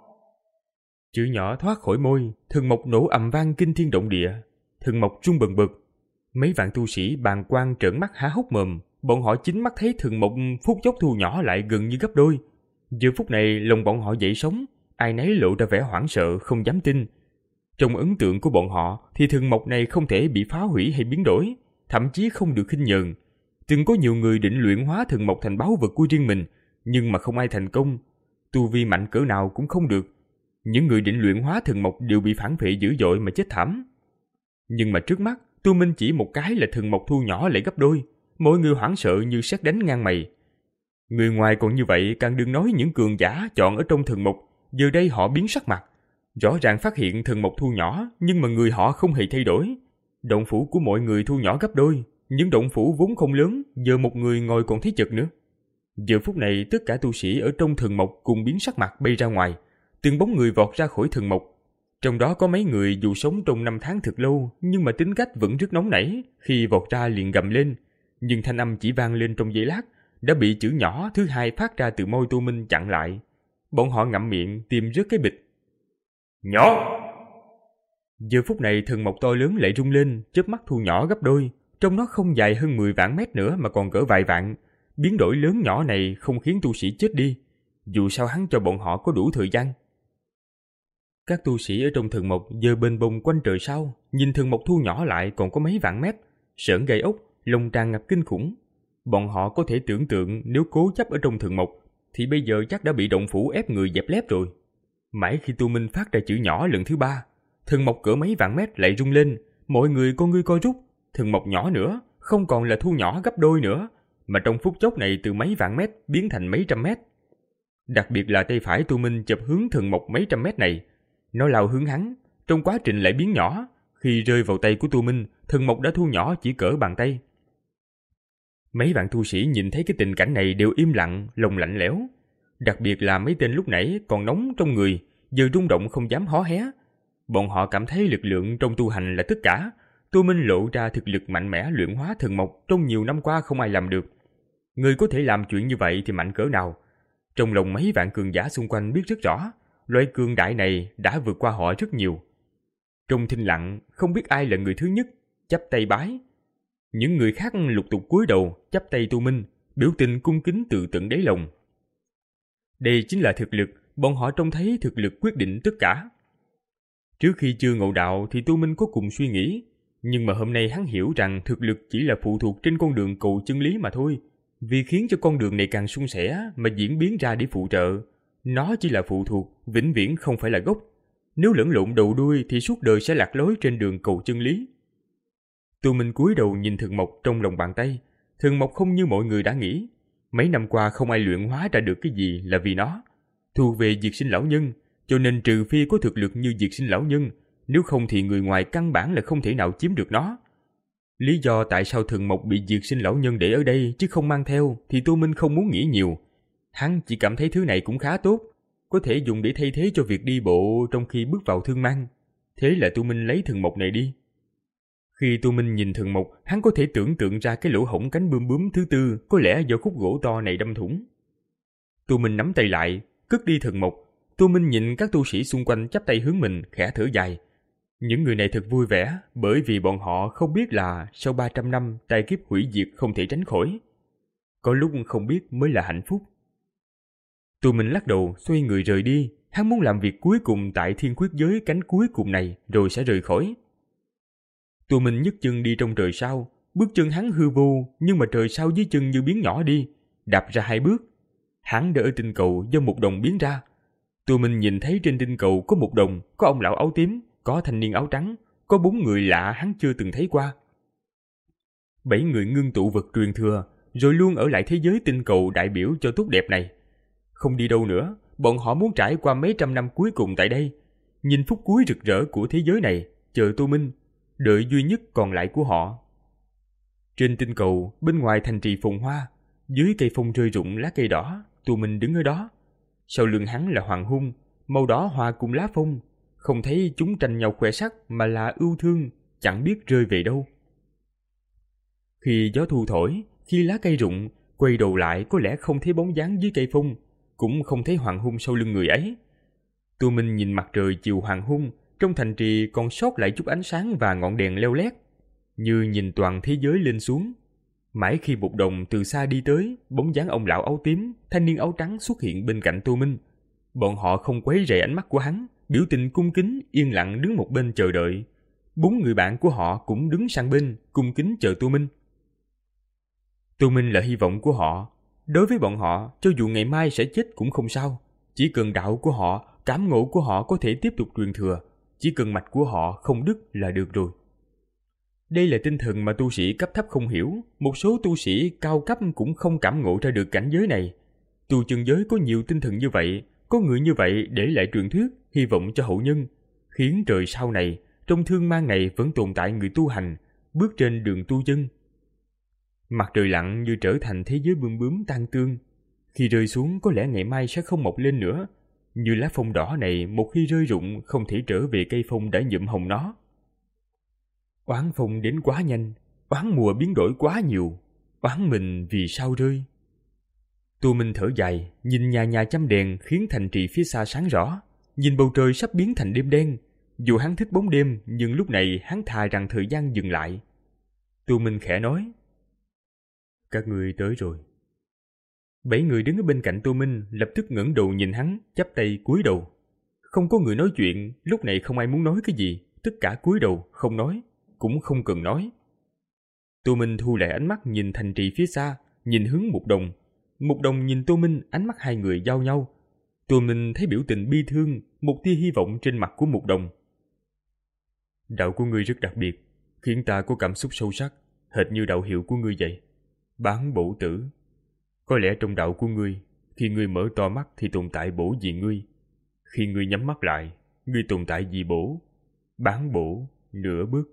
Chữ nhỏ thoát khỏi môi, thần mộc nổ ầm vang kinh thiên động địa. Thần mộc rung bần bật. Mấy vạn tu sĩ bàng quan trợn mắt há hốc mồm. Bọn họ chính mắt thấy thần mộc phút chốc thu nhỏ lại gần như gấp đôi. Giờ phút này lòng bọn họ dậy sóng, ai nấy lộ ra vẻ hoảng sợ không dám tin. Trong ấn tượng của bọn họ thì thần mộc này không thể bị phá hủy hay biến đổi, thậm chí không được khinh nhờn. Từng có nhiều người định luyện hóa thần mộc thành báu vật của riêng mình, nhưng mà không ai thành công. Tu vi mạnh cỡ nào cũng không được. Những người định luyện hóa thần mộc đều bị phản phệ dữ dội mà chết thảm. Nhưng mà trước mắt, Tu Minh chỉ một cái là thần mộc thu nhỏ lại gấp đôi. Mọi người hoảng sợ như sét đánh ngang mày. Người ngoài còn như vậy, càng đừng nói những cường giả chọn ở trong thần mộc. Giờ đây họ biến sắc mặt. Rõ ràng phát hiện thần mộc thu nhỏ, nhưng mà người họ không hề thay đổi. Động phủ của mọi người thu nhỏ gấp đôi. Những động phủ vốn không lớn, giờ một người ngồi còn thấy chật nữa. Giờ phút này tất cả tu sĩ ở trong thần mộc cùng biến sắc mặt bay ra ngoài. Từng bóng người vọt ra khỏi thần mộc. Trong đó có mấy người dù sống trong năm tháng thực lâu, nhưng mà tính cách vẫn rất nóng nảy, khi vọt ra liền gầm lên. Nhưng thanh âm chỉ vang lên trong giây lát, đã bị chữ nhỏ thứ hai phát ra từ môi Tu Minh chặn lại. Bọn họ ngậm miệng tìm rớt cái bịch. Nhỏ! Giờ phút này thần mộc to lớn lại rung lên, chớp mắt thu nhỏ gấp đôi. Trong nó không dài hơn mười vạn mét nữa mà còn cỡ vài vạn. Biến đổi lớn nhỏ này không khiến tu sĩ chết đi. Dù sao hắn cho bọn họ có đủ thời gian. Các tu sĩ ở trong thần mộc giờ bên bông quanh trời sao, nhìn thần mộc thu nhỏ lại còn có mấy vạn mét, sởn gai ốc, lòng tràn ngập kinh khủng. Bọn họ có thể tưởng tượng nếu cố chấp ở trong thần mộc thì bây giờ chắc đã bị động phủ ép người dẹp lép rồi. Mãi khi Tu Minh phát ra chữ nhỏ lần thứ ba, thần mộc cỡ mấy vạn mét lại rung lên, mọi người con ngươi co rút. Thần mộc nhỏ nữa, không còn là thu nhỏ gấp đôi nữa, mà trong phút chốc này từ mấy vạn mét biến thành mấy trăm mét. Đặc biệt là tay phải Tu Minh chụp hướng thần mộc mấy trăm mét này. Nó lao hướng hắn, trong quá trình lại biến nhỏ. Khi rơi vào tay của Tu Minh, thần mộc đã thu nhỏ chỉ cỡ bàn tay. Mấy vạn tu sĩ nhìn thấy cái tình cảnh này đều im lặng, lòng lạnh lẽo. Đặc biệt là mấy tên lúc nãy còn nóng trong người, giờ rung động không dám hó hé. Bọn họ cảm thấy lực lượng trong tu hành là tất cả. Tu Minh lộ ra thực lực mạnh mẽ luyện hóa thần mộc trong nhiều năm qua không ai làm được. Người có thể làm chuyện như vậy thì mạnh cỡ nào? Trong lòng mấy vạn cường giả xung quanh biết rất rõ, loại cường đại này đã vượt qua họ rất nhiều. Trong thinh lặng, không biết ai là người thứ nhất, chắp tay bái. Những người khác lục tục cúi đầu, chắp tay Tu Minh, biểu tình cung kính từ tận đáy lòng. Đây chính là thực lực, bọn họ trông thấy thực lực quyết định tất cả. Trước khi chưa ngộ đạo thì Tu Minh có cùng suy nghĩ, nhưng mà hôm nay hắn hiểu rằng thực lực chỉ là phụ thuộc trên con đường cầu chân lý mà thôi. Vì khiến cho con đường này càng suôn sẻ mà diễn biến ra để phụ trợ. Nó chỉ là phụ thuộc, vĩnh viễn không phải là gốc. Nếu lẫn lộn đầu đuôi thì suốt đời sẽ lạc lối trên đường cầu chân lý. Tu Minh cúi đầu nhìn thần mộc trong lòng bàn tay. Thần mộc không như mọi người đã nghĩ. Mấy năm qua không ai luyện hóa ra được cái gì là vì nó. Thuộc về Diệt Sinh lão nhân, cho nên trừ phi có thực lực như Diệt Sinh lão nhân, nếu không thì người ngoài căn bản là không thể nào chiếm được nó. Lý do tại sao thần mộc bị Diệt Sinh lão nhân để ở đây chứ không mang theo thì Tu Minh không muốn nghĩ nhiều. Hắn chỉ cảm thấy thứ này cũng khá tốt, có thể dùng để thay thế cho việc đi bộ trong khi bước vào thương mang. Thế là Tu Minh lấy thần mộc này đi. Khi Tu Minh nhìn thần mộc, hắn có thể tưởng tượng ra cái lỗ hổng cánh bươm bướm thứ tư có lẽ do khúc gỗ to này đâm thủng. Tu Minh nắm tay lại, cất đi thần mộc. Tu Minh nhìn các tu sĩ xung quanh chắp tay hướng mình, khẽ thở dài. Những người này thật vui vẻ, bởi vì bọn họ không biết là sau ba trăm năm tai kiếp hủy diệt không thể tránh khỏi. Có lúc không biết mới là hạnh phúc. Tu Minh lắc đầu, xoay người rời đi. Hắn muốn làm việc cuối cùng tại thiên quyết giới cánh cuối cùng này, rồi sẽ rời khỏi. Tu Minh nhấc chân đi trong trời sao. Bước chân hắn hư vô, nhưng mà trời sao dưới chân như biến nhỏ đi. Đạp ra hai bước, hắn đã ở tinh cầu do một đồng biến ra. Tu Minh nhìn thấy trên tinh cầu có một đồng, có ông lão áo tím, có thanh niên áo trắng, có bốn người lạ hắn chưa từng thấy qua. Bảy người ngưng tụ vật truyền thừa, rồi luôn ở lại thế giới tinh cầu đại biểu cho tốt đẹp này. Không đi đâu nữa, bọn họ muốn trải qua mấy trăm năm cuối cùng tại đây, nhìn phút cuối rực rỡ của thế giới này, chờ Tu Minh, đợi duy nhất còn lại của họ. Trên tinh cầu, bên ngoài thành trì phồn hoa, dưới cây phong rơi rụng lá cây đỏ, Tu Minh đứng ở đó. Sau lưng hắn là hoàng hôn, màu đỏ hòa cùng lá phong, không thấy chúng tranh nhau khoe sắc mà là ưu thương, chẳng biết rơi về đâu. Khi gió thu thổi, khi lá cây rụng, quay đầu lại có lẽ không thấy bóng dáng dưới cây phong, cũng không thấy hoàng hôn sau lưng người ấy. Tô Minh nhìn mặt trời chiều hoàng hôn, trong thành trì còn sót lại chút ánh sáng và ngọn đèn leo lét, như nhìn toàn thế giới lên xuống. Mãi khi một đồng từ xa đi tới, bóng dáng ông lão áo tím, thanh niên áo trắng xuất hiện bên cạnh Tô Minh. Bọn họ không quấy rầy ánh mắt của hắn, biểu tình cung kính, yên lặng đứng một bên chờ đợi. Bốn người bạn của họ cũng đứng sang bên, cung kính chờ Tô Minh. Tô Minh là hy vọng của họ. Đối với bọn họ, cho dù ngày mai sẽ chết cũng không sao. Chỉ cần đạo của họ, cảm ngộ của họ có thể tiếp tục truyền thừa. Chỉ cần mạch của họ không đứt là được rồi. Đây là tinh thần mà tu sĩ cấp thấp không hiểu. Một số tu sĩ cao cấp cũng không cảm ngộ ra được cảnh giới này. Tu chân giới có nhiều tinh thần như vậy, có người như vậy để lại truyền thuyết, hy vọng cho hậu nhân, khiến trời sau này, trong thương mang này vẫn tồn tại người tu hành, bước trên đường tu chân. Mặt trời lặn như trở thành thế giới bươm bướm tan tương. Khi rơi xuống có lẽ ngày mai sẽ không mọc lên nữa. Như lá phong đỏ này một khi rơi rụng không thể trở về cây phong đã nhuộm hồng nó. Oán phong đến quá nhanh, oán mùa biến đổi quá nhiều, oán mình vì sao rơi. Tô Minh thở dài, nhìn nhà nhà chăm đèn khiến thành trì phía xa sáng rõ, nhìn bầu trời sắp biến thành đêm đen. Dù hắn thích bóng đêm, nhưng lúc này hắn thà rằng thời gian dừng lại. Tô Minh khẽ nói: "Các người tới rồi." Bảy người đứng ở bên cạnh Tô Minh lập tức ngẩng đầu nhìn hắn, chắp tay cúi đầu. Không có người nói chuyện, lúc này không ai muốn nói cái gì, tất cả cúi đầu, không nói, cũng không cần nói. Tô Minh thu lại ánh mắt nhìn thành trì phía xa, nhìn hướng Mục Đồng. Mục Đồng nhìn Tô Minh, ánh mắt hai người giao nhau. Tô Minh thấy biểu tình bi thương, một tia hy vọng trên mặt của Mục Đồng. "Đạo của ngươi rất đặc biệt, khiến ta có cảm xúc sâu sắc, hệt như đạo hiệu của ngươi vậy. Bán bổ tử. Có lẽ trong đạo của ngươi, khi ngươi mở to mắt thì tồn tại bổ vì ngươi. Khi ngươi nhắm mắt lại, ngươi tồn tại vì bổ. Bán bổ, nửa bước."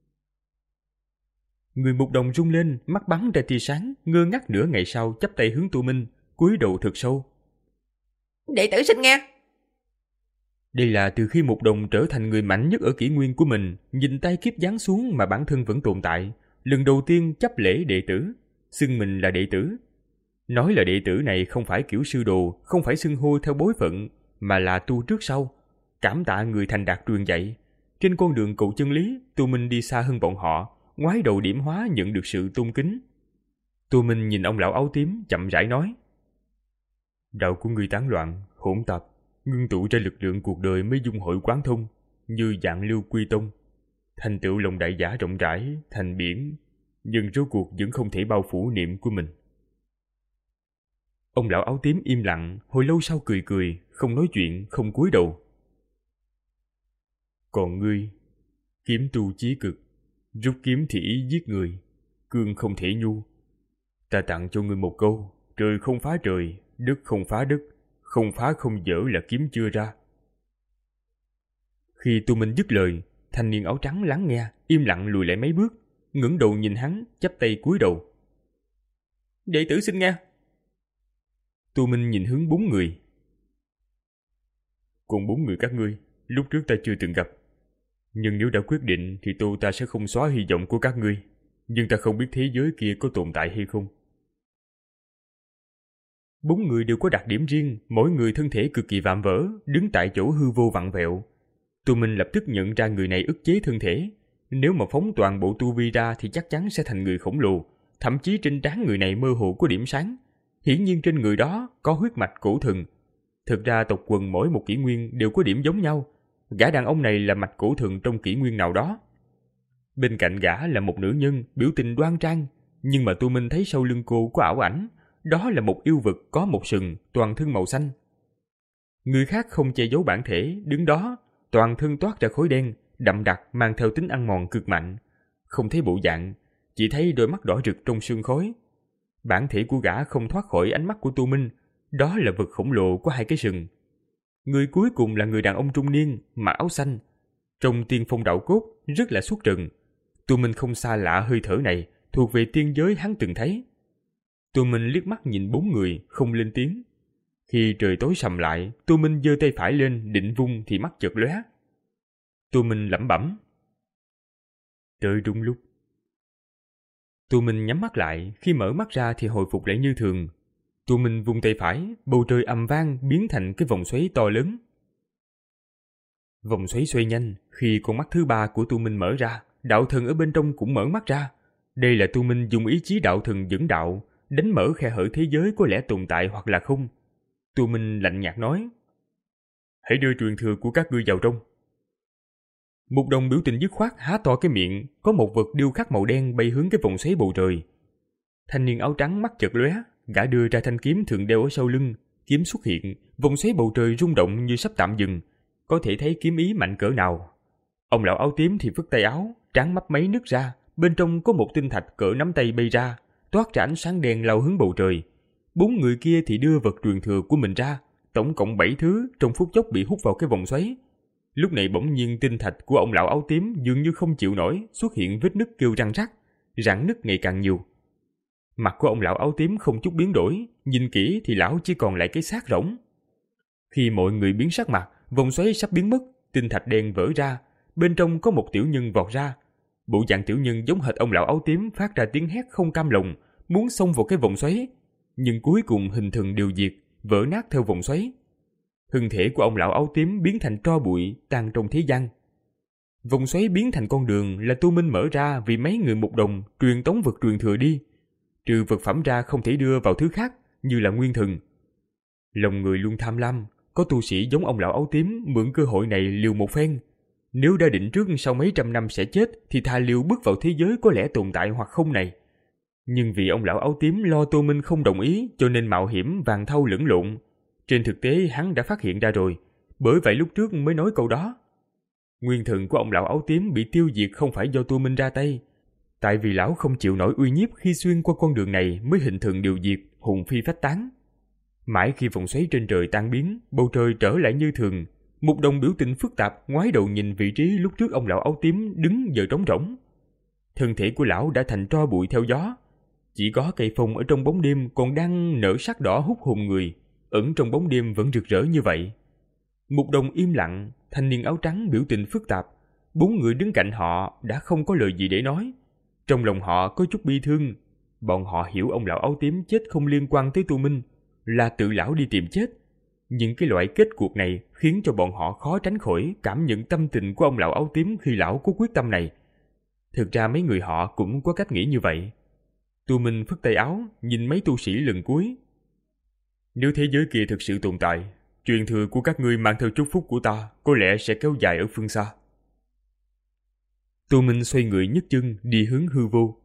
Người Mục Đồng rung lên, mắt bắn ra tia sáng, ngơ ngác nửa ngày sau chắp tay hướng Tô Minh, cúi đầu thật sâu. "Đệ tử xin nghe." Đây là từ khi Mục Đồng trở thành người mạnh nhất ở kỷ nguyên của mình, nhìn tay kiếp giáng xuống mà bản thân vẫn tồn tại, lần đầu tiên chấp lễ đệ tử, xưng mình là đệ tử. Nói là đệ tử này không phải kiểu sư đồ, không phải xưng hô theo bối phận, mà là tu trước sau, cảm tạ người thành đạt truyền dạy. Trên con đường cầu chân lý, Tô Minh đi xa hơn bọn họ, ngoái đầu điểm hóa nhận được sự tôn kính. Tô Minh nhìn ông lão áo tím chậm rãi nói: "Đạo của ngươi tán loạn, hỗn tạp, ngưng tụ ra lực lượng cuộc đời mới dung hội quán thông, như dạng lưu quy tông, thành tựu lòng đại giả rộng rãi, thành biển, nhưng rốt cuộc vẫn không thể bao phủ niệm của mình." Ông lão áo tím im lặng, hồi lâu sau cười cười, không nói chuyện, không cúi đầu. "Còn ngươi, kiếm tu chí cực, rút kiếm thì ý giết người, cương không thể nhu. Ta tặng cho ngươi một câu: trời không phá trời, đất không phá đất, không phá không dở là kiếm chưa ra." Khi Tô Minh dứt lời, thanh niên áo trắng lắng nghe, im lặng lùi lại mấy bước, ngẩng đầu nhìn hắn, chắp tay cúi đầu. "Đệ tử xin nghe." Tô Minh nhìn hướng bốn người. "Còn bốn người các ngươi, lúc trước ta chưa từng gặp. Nhưng nếu đã quyết định thì tôi ta sẽ không xóa hy vọng của các ngươi. Nhưng ta không biết thế giới kia có tồn tại hay không." Bốn người đều có đặc điểm riêng, mỗi người thân thể cực kỳ vạm vỡ, đứng tại chỗ hư vô vặn vẹo. Tô Minh lập tức nhận ra người này ức chế thân thể. Nếu mà phóng toàn bộ tu vi ra thì chắc chắn sẽ thành người khổng lồ. Thậm chí trên trán người này mơ hồ có điểm sáng. Hiển nhiên trên người đó có huyết mạch cổ thần. Thực ra tộc quần mỗi một kỷ nguyên đều có điểm giống nhau. Gã đàn ông này là mạch cổ thần trong kỷ nguyên nào đó. Bên cạnh gã là một nữ nhân, biểu tình đoan trang. Nhưng mà Tô Minh thấy sau lưng cô có ảo ảnh. Đó là một yêu vật có một sừng, toàn thân màu xanh. Người khác không che giấu bản thể, đứng đó, toàn thân toát ra khối đen, đậm đặc mang theo tính ăn mòn cực mạnh. Không thấy bộ dạng, chỉ thấy đôi mắt đỏ rực trong sương khói. Bản thể của gã không thoát khỏi ánh mắt của Tô Minh, đó là vật khổng lồ có hai cái sừng. Người cuối cùng là người đàn ông trung niên, mặc áo xanh. Trong tiên phong đạo cốt, rất là xuất trần. Tô Minh không xa lạ hơi thở này, thuộc về tiên giới hắn từng thấy. Tô Minh liếc mắt nhìn bốn người, không lên tiếng. Khi trời tối sầm lại, Tô Minh giơ tay phải lên, định vung thì mắt chợt lóe. Tô Minh lẩm bẩm: tới đúng lúc. Tu Minh nhắm mắt lại, khi mở mắt ra thì hồi phục lại như thường. Tu Minh vung tay phải, bầu trời ầm vang biến thành cái vòng xoáy to lớn. Vòng xoáy xoay nhanh, khi con mắt thứ ba của Tu Minh mở ra, đạo thần ở bên trong cũng mở mắt ra. Đây là Tu Minh dùng ý chí đạo thần dẫn đạo, đánh mở khe hở thế giới có lẽ tồn tại hoặc là không. Tu Minh lạnh nhạt nói: "Hãy đưa truyền thừa của các ngươi vào trong." Mục Đồng biểu tình dứt khoát há to cái miệng, có một vật điêu khắc màu đen bay hướng cái vòng xoáy bầu trời. Thanh niên áo trắng mắt chợt lóe, gã đưa ra thanh kiếm thường đeo ở sau lưng, kiếm xuất hiện, vòng xoáy bầu trời rung động như sắp tạm dừng, có thể thấy kiếm ý mạnh cỡ nào. Ông lão áo tím thì phất tay áo, trán mấp máy nứt ra, bên trong có một tinh thạch cỡ nắm tay bay ra, toát ra ánh sáng đen lao hướng bầu trời. Bốn người kia thì đưa vật truyền thừa của mình ra, tổng cộng bảy thứ trong phút chốc bị hút vào cái vòng xoáy. Lúc này bỗng nhiên tinh thạch của ông lão áo tím dường như không chịu nổi, xuất hiện vết nứt kêu răng rắc, rạn nứt ngày càng nhiều. Mặt của ông lão áo tím không chút biến đổi, nhìn kỹ thì lão chỉ còn lại cái xác rỗng. Khi mọi người biến sắc mặt, vòng xoáy sắp biến mất, tinh thạch đen vỡ ra, bên trong có một tiểu nhân vọt ra. Bộ dạng tiểu nhân giống hệt ông lão áo tím, phát ra tiếng hét không cam lòng, muốn xông vào cái vòng xoáy, nhưng cuối cùng hình thần đều diệt, vỡ nát theo vòng xoáy. Thân thể của ông lão áo tím biến thành tro bụi, tan trong thế gian. Vòng xoáy biến thành con đường là Tu Minh mở ra vì mấy người Mục Đồng truyền tống vật truyền thừa đi. Trừ vật phẩm ra không thể đưa vào thứ khác, như là nguyên thần. Lòng người luôn tham lam, có tu sĩ giống ông lão áo tím mượn cơ hội này liều một phen. Nếu đã định trước sau mấy trăm năm sẽ chết thì thà liều bước vào thế giới có lẽ tồn tại hoặc không này. Nhưng vì ông lão áo tím lo Tô Minh không đồng ý cho nên mạo hiểm vàng thau lẫn lộn. Trên thực tế hắn đã phát hiện ra rồi, bởi vậy lúc trước mới nói câu đó. Nguyên thần của ông lão áo tím bị tiêu diệt không phải do Tô Minh ra tay, tại vì lão không chịu nổi uy nhiếp khi xuyên qua con đường này mới hình thần điều diệt, hồn phi phách tán. Mãi khi vòng xoáy trên trời tan biến, bầu trời trở lại như thường, Mục Đồng biểu tình phức tạp ngoái đầu nhìn vị trí lúc trước ông lão áo tím đứng giờ trống rỗng. Thân thể của lão đã thành tro bụi theo gió, chỉ có cây phong ở trong bóng đêm còn đang nở sắc đỏ hút hồn người, ẩn trong bóng đêm vẫn rực rỡ như vậy. Mục Đồng im lặng, thanh niên áo trắng biểu tình phức tạp, bốn người đứng cạnh họ đã không có lời gì để nói. Trong lòng họ có chút bi thương, bọn họ hiểu ông lão áo tím chết không liên quan tới Tu Minh, là tự lão đi tìm chết. Những cái loại kết cuộc này khiến cho bọn họ khó tránh khỏi cảm nhận tâm tình của ông lão áo tím khi lão có quyết tâm này. Thực ra mấy người họ cũng có cách nghĩ như vậy. Tu Minh phất tay áo, nhìn mấy tu sĩ lần cuối. Nếu thế giới kia thực sự tồn tại, truyền thừa của các ngươi mang theo chúc phúc của ta có lẽ sẽ kéo dài ở phương xa. Tu Minh xoay người nhấc chân đi hướng hư vô.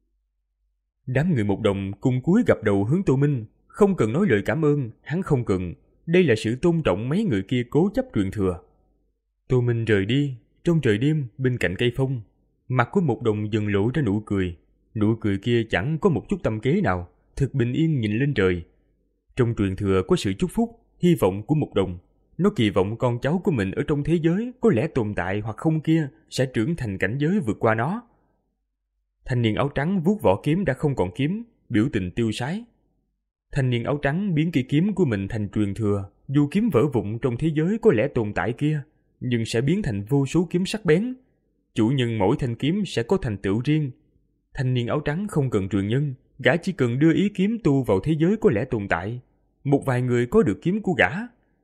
Đám người Mục Đồng cùng cúi gập đầu hướng Tu Minh, không cần nói lời cảm ơn, hắn không cần. Đây là sự tôn trọng mấy người kia cố chấp truyền thừa. Tu Minh rời đi, trong trời đêm bên cạnh cây phong, mặt của Mục Đồng dần lộ ra nụ cười. Nụ cười kia chẳng có một chút tâm kế nào, thực bình yên nhìn lên trời. Trong truyền thừa có sự chúc phúc, hy vọng của Mục Đồng. Nó kỳ vọng con cháu của mình ở trong thế giới có lẽ tồn tại hoặc không kia sẽ trưởng thành cảnh giới vượt qua nó. Thanh niên áo trắng vuốt vỏ kiếm đã không còn kiếm, biểu tình tiêu sái. Thanh niên áo trắng biến cây kiếm của mình thành truyền thừa, dù kiếm vỡ vụn trong thế giới có lẽ tồn tại kia, nhưng sẽ biến thành vô số kiếm sắc bén. Chủ nhân mỗi thanh kiếm sẽ có thành tựu riêng. Thanh niên áo trắng không cần truyền nhân, gã chỉ cần đưa ý kiếm tu vào thế giới có lẽ tồn tại. Một vài người có được kiếm của gã.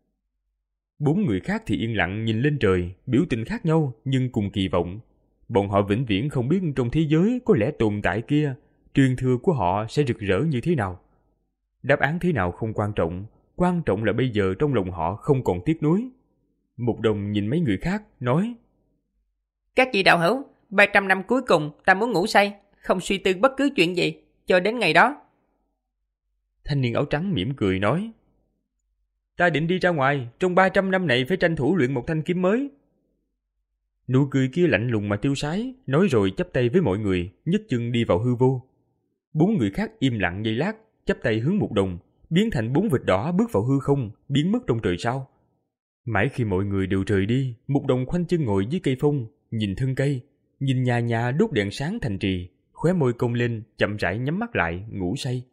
Bốn người khác thì yên lặng nhìn lên trời, biểu tình khác nhau nhưng cùng kỳ vọng. Bọn họ vĩnh viễn không biết trong thế giới có lẽ tồn tại kia, truyền thừa của họ sẽ rực rỡ như thế nào. Đáp án thế nào không quan trọng, quan trọng là bây giờ trong lòng họ không còn tiếc nuối. Mục Đồng nhìn mấy người khác, nói: Các vị đạo hữu, ba trăm năm cuối cùng ta muốn ngủ say, không suy tư bất cứ chuyện gì, cho đến ngày đó. Thanh niên áo trắng mỉm cười nói: Ta định đi ra ngoài, trong ba trăm năm này phải tranh thủ luyện một thanh kiếm mới. Nụ cười kia lạnh lùng mà tiêu sái, nói rồi chắp tay với mọi người, nhấc chân đi vào hư vô. Bốn người khác im lặng giây lát, chắp tay hướng Mục Đồng, biến thành bốn vệt đỏ bước vào hư không, biến mất trong trời sao. Mãi khi mọi người đều rời đi, Mục Đồng khoanh chân ngồi dưới cây phong, nhìn thân cây, nhìn nhà nhà đốt đèn sáng thành trì, khóe môi cong lên, chậm rãi nhắm mắt lại, ngủ say.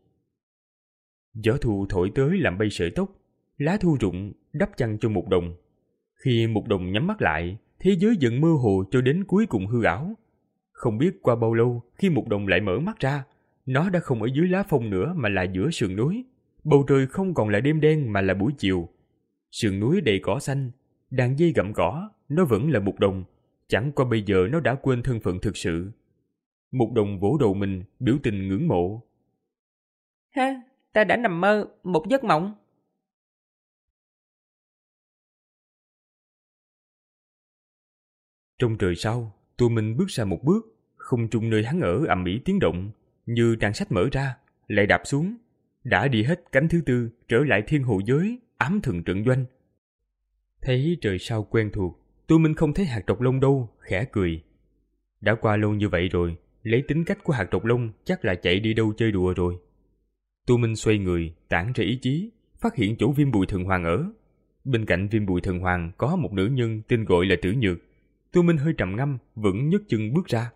Gió thu thổi tới làm bay sợi tóc, lá thu rụng, đắp chăn cho Mục Đồng. Khi Mục Đồng nhắm mắt lại, thế giới dần mơ hồ cho đến cuối cùng hư ảo. Không biết qua bao lâu, khi Mục Đồng lại mở mắt ra, nó đã không ở dưới lá phong nữa mà là giữa sườn núi. Bầu trời không còn là đêm đen mà là buổi chiều. Sườn núi đầy cỏ xanh, đàn dây gặm cỏ, nó vẫn là Mục Đồng. Chẳng qua bây giờ nó đã quên thân phận thực sự. Mục Đồng vỗ đầu mình, biểu tình ngưỡng mộ. Ha, ta đã nằm mơ, một giấc mộng. Trong trời sau, Tô Minh bước ra một bước, không trung nơi hắn ở ầm ĩ tiếng động, như trang sách mở ra, lại đạp xuống. Đã đi hết cánh thứ tư, trở lại thiên hồ giới, ám thần trận doanh. Thấy trời sao quen thuộc, Tô Minh không thấy hạt trọc lông đâu, khẽ cười. Đã qua lâu như vậy rồi, lấy tính cách của hạt trọc lông chắc là chạy đi đâu chơi đùa rồi. Tô Minh xoay người, tản ra ý chí, phát hiện chỗ Viêm Bùi Thần Hoàng ở. Bên cạnh Viêm Bùi Thần Hoàng có một nữ nhân tên gọi là Tử Nhược. Tô Minh hơi trầm ngâm, vẫn nhấc chân bước ra.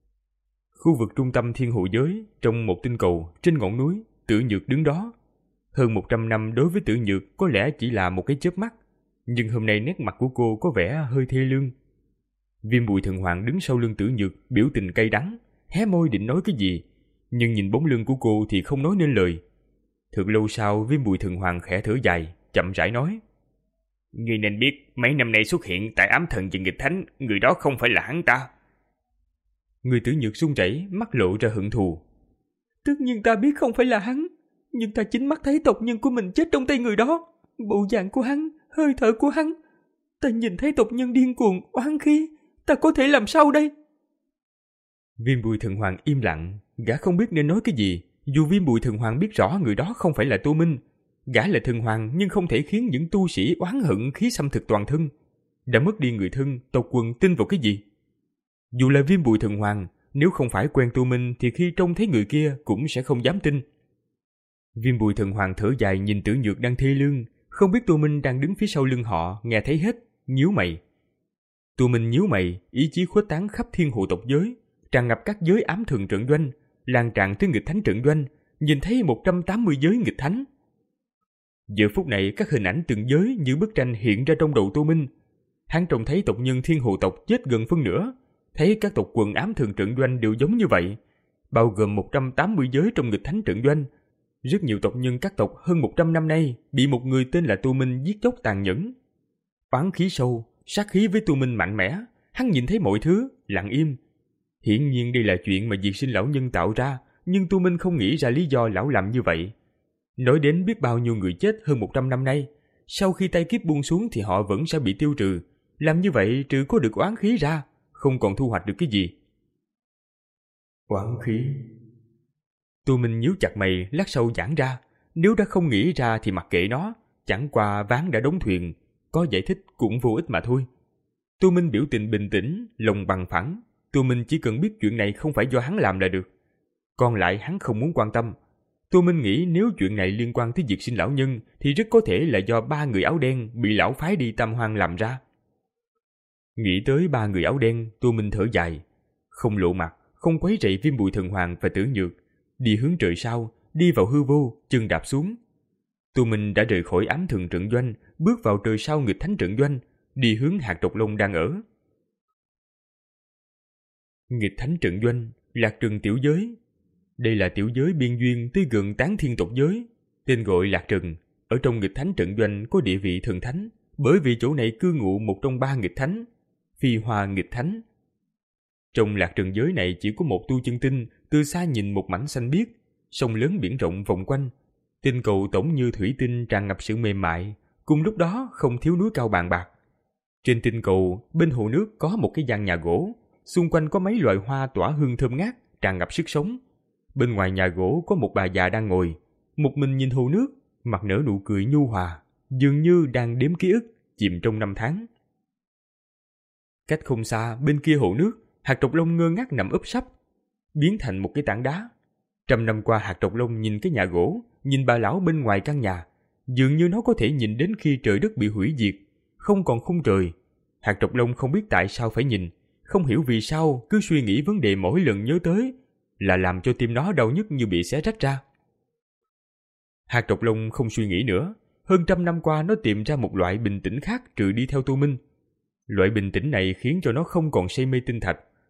Khu vực trung tâm thiên hộ giới, trong một tinh cầu trên ngọn núi, Tử Nhược đứng đó. Hơn một trăm năm đối với Tử Nhược có lẽ chỉ là một cái chớp mắt, nhưng hôm nay nét mặt của cô có vẻ hơi thê lương. Viêm Bùi Thần Hoàng đứng sau lưng Tử Nhược, biểu tình cay đắng, hé môi định nói cái gì, nhưng nhìn bóng lưng của cô thì không nói nên lời. Thật lâu sau, Viêm Bùi Thần Hoàng khẽ thở dài, chậm rãi nói: Ngươi nên biết, mấy năm nay xuất hiện tại ám thần và nghịch thánh, người đó không phải là hắn ta. Người Tử Nhược run rẩy, mắt lộ ra hận thù. Tất nhiên ta biết không phải là hắn, nhưng ta chính mắt thấy tộc nhân của mình chết trong tay người đó. Bộ dạng của hắn, hơi thở của hắn, ta nhìn thấy tộc nhân điên cuồng, oán khí, ta có thể làm sao đây? Viêm Bùi Thần Hoàng im lặng, gã không biết nên nói cái gì. Dù Viêm Bùi Thần Hoàng biết rõ người đó không phải là Tô Minh, gã là thần hoàng nhưng không thể khiến những tu sĩ oán hận khí xâm thực toàn thân. Đã mất đi người thân, tộc quần tin vào cái gì? Dù là Viêm Bùi Thần Hoàng, nếu không phải quen Tô Minh thì khi trông thấy người kia cũng sẽ không dám tin. Viêm Bùi Thần Hoàng thở dài nhìn Tử Nhược đang thê lương, không biết Tô Minh đang đứng phía sau lưng họ, nghe thấy hết, nhíu mày. Tô Minh nhíu mày, ý chí khuếch tán khắp thiên hộ tộc giới, tràn ngập các giới ám thần trận doanh, lan tràn tới nghịch thánh trận doanh, nhìn thấy một trăm tám mươi giới nghịch thánh. Giờ phút này các hình ảnh từng giới như bức tranh hiện ra trong đầu Tô Minh. Hắn trông thấy tộc nhân thiên hộ tộc chết gần phân nửa, thấy các tộc quần ám thần trận doanh đều giống như vậy, bao gồm một trăm tám mươi giới trong nghịch thánh trận doanh. Rất nhiều tộc nhân các tộc hơn một trăm năm nay bị một người tên là Tô Minh giết chóc tàn nhẫn. Oán khí sâu, sát khí với Tô Minh mạnh mẽ, hắn nhìn thấy mọi thứ, lặng im. Hiển nhiên đây là chuyện mà diệt sinh lão nhân tạo ra, nhưng Tô Minh không nghĩ ra lý do lão làm như vậy. Nói đến biết bao nhiêu người chết hơn một trăm năm nay, sau khi tay kiếp buông xuống thì họ vẫn sẽ bị tiêu trừ. Làm như vậy trừ có được oán khí ra, không còn thu hoạch được cái gì. Oán khí. Tô Minh nhíu chặt mày, lát sau giãn ra. Nếu đã không nghĩ ra thì mặc kệ nó, chẳng qua ván đã đóng thuyền, có giải thích cũng vô ích mà thôi. Tô Minh biểu tình bình tĩnh, lòng bằng phẳng. Tô Minh chỉ cần biết chuyện này không phải do hắn làm là được. Còn lại hắn không muốn quan tâm. Tô Minh nghĩ nếu chuyện này liên quan tới diệt sinh lão nhân thì rất có thể là do ba người áo đen bị lão phái đi Tam Hoang làm ra. Nghĩ tới ba người áo đen, Tô Minh thở dài, không lộ mặt, không quấy rầy Viêm Bùi Thần Hoàng và Tử Nhược, đi hướng trời sau, đi vào hư vô, chân đạp xuống. Tô Minh đã rời khỏi ám thần trận doanh, bước vào trời sau nghịch thánh trận doanh, đi hướng hạt trọc lông đang ở. Nghịch thánh trận doanh, Lạc Trần tiểu giới. Đây là tiểu giới biên duyên tới gần Tán Thiên tộc giới, tên gọi Lạc Trần. Ở trong nghịch thánh trận doanh có địa vị thần thánh, bởi vì chỗ này cư ngụ một trong ba nghịch thánh, Phi Hoa nghịch thánh. Trong Lạc Trần giới này chỉ có một tu chân tinh, từ xa nhìn một mảnh xanh biếc, sông lớn biển rộng vòng quanh, tinh cầu tổng như thủy tinh tràn ngập sự mềm mại, cùng lúc đó không thiếu núi cao bàn bạc. Trên tinh cầu, bên hồ nước có một cái gian nhà gỗ, xung quanh có mấy loại hoa tỏa hương thơm ngát, tràn ngập sức sống. Bên ngoài nhà gỗ có một bà già đang ngồi, một mình nhìn hồ nước, mặt nở nụ cười nhu hòa, dường như đang đếm ký ức, chìm trong năm tháng. Cách không xa, bên kia hồ nước, hạt trọc lông ngơ ngác nằm úp sấp, biến thành một cái tảng đá. Trăm năm qua hạt trọc lông nhìn cái nhà gỗ, nhìn bà lão bên ngoài căn nhà, dường như nó có thể nhìn đến khi trời đất bị hủy diệt, không còn khung trời. Hạt trọc lông không biết tại sao phải nhìn, không hiểu vì sao cứ suy nghĩ vấn đề mỗi lần nhớ tới, là làm cho tim nó đau nhức như bị xé rách ra. Hạt trọc lông không suy nghĩ nữa, hơn trăm năm qua nó tìm ra một loại bình tĩnh khác trừ đi theo Tô Minh. Loại bình tĩnh này khiến cho nó không còn say mê tinh thạch,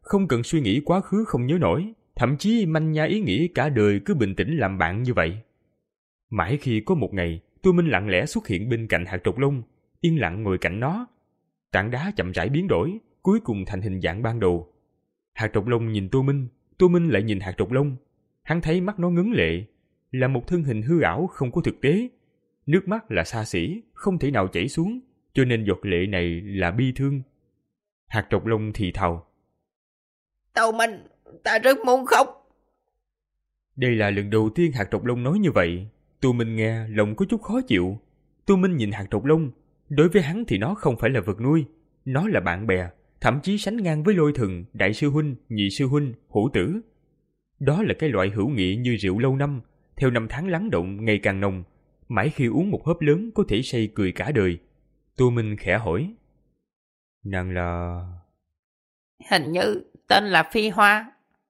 không cần suy nghĩ quá khứ không nhớ nổi, thậm chí manh nha ý nghĩ cả đời cứ bình tĩnh làm bạn như vậy. Mãi khi có một ngày, Tô Minh lặng lẽ xuất hiện bên cạnh hạt trọc lông, yên lặng ngồi cạnh nó. Tảng đá chậm rãi biến đổi, cuối cùng thành hình dạng ban đầu. Hạt trọc lông nhìn Tô Minh, Tô Minh lại nhìn hạt trọc lông. Hắn thấy mắt nó ngấn lệ, là một thân hình hư ảo không có thực tế. Nước mắt là xa xỉ, không thể nào chảy xuống, cho nên giọt lệ này là bi thương. Hạt trọc lông thì thào: Tô Minh, ta rất muốn khóc. Đây là lần đầu tiên hạt trọc lông nói như vậy. Tô Minh nghe lòng có chút khó chịu. Tô Minh nhìn hạt trọc lông, đối với hắn thì nó không phải là vật nuôi, nó là bạn bè, thậm chí sánh ngang với Lôi Thần, đại sư huynh, nhị sư huynh, hữu tử. Đó là cái loại hữu nghị như rượu lâu năm, theo năm tháng lắng động ngày càng nồng, mãi khi uống một hớp lớn có thể say cười cả đời. Tô Minh khẽ hỏi: Nàng là... Hình như tên là Phi Hoa.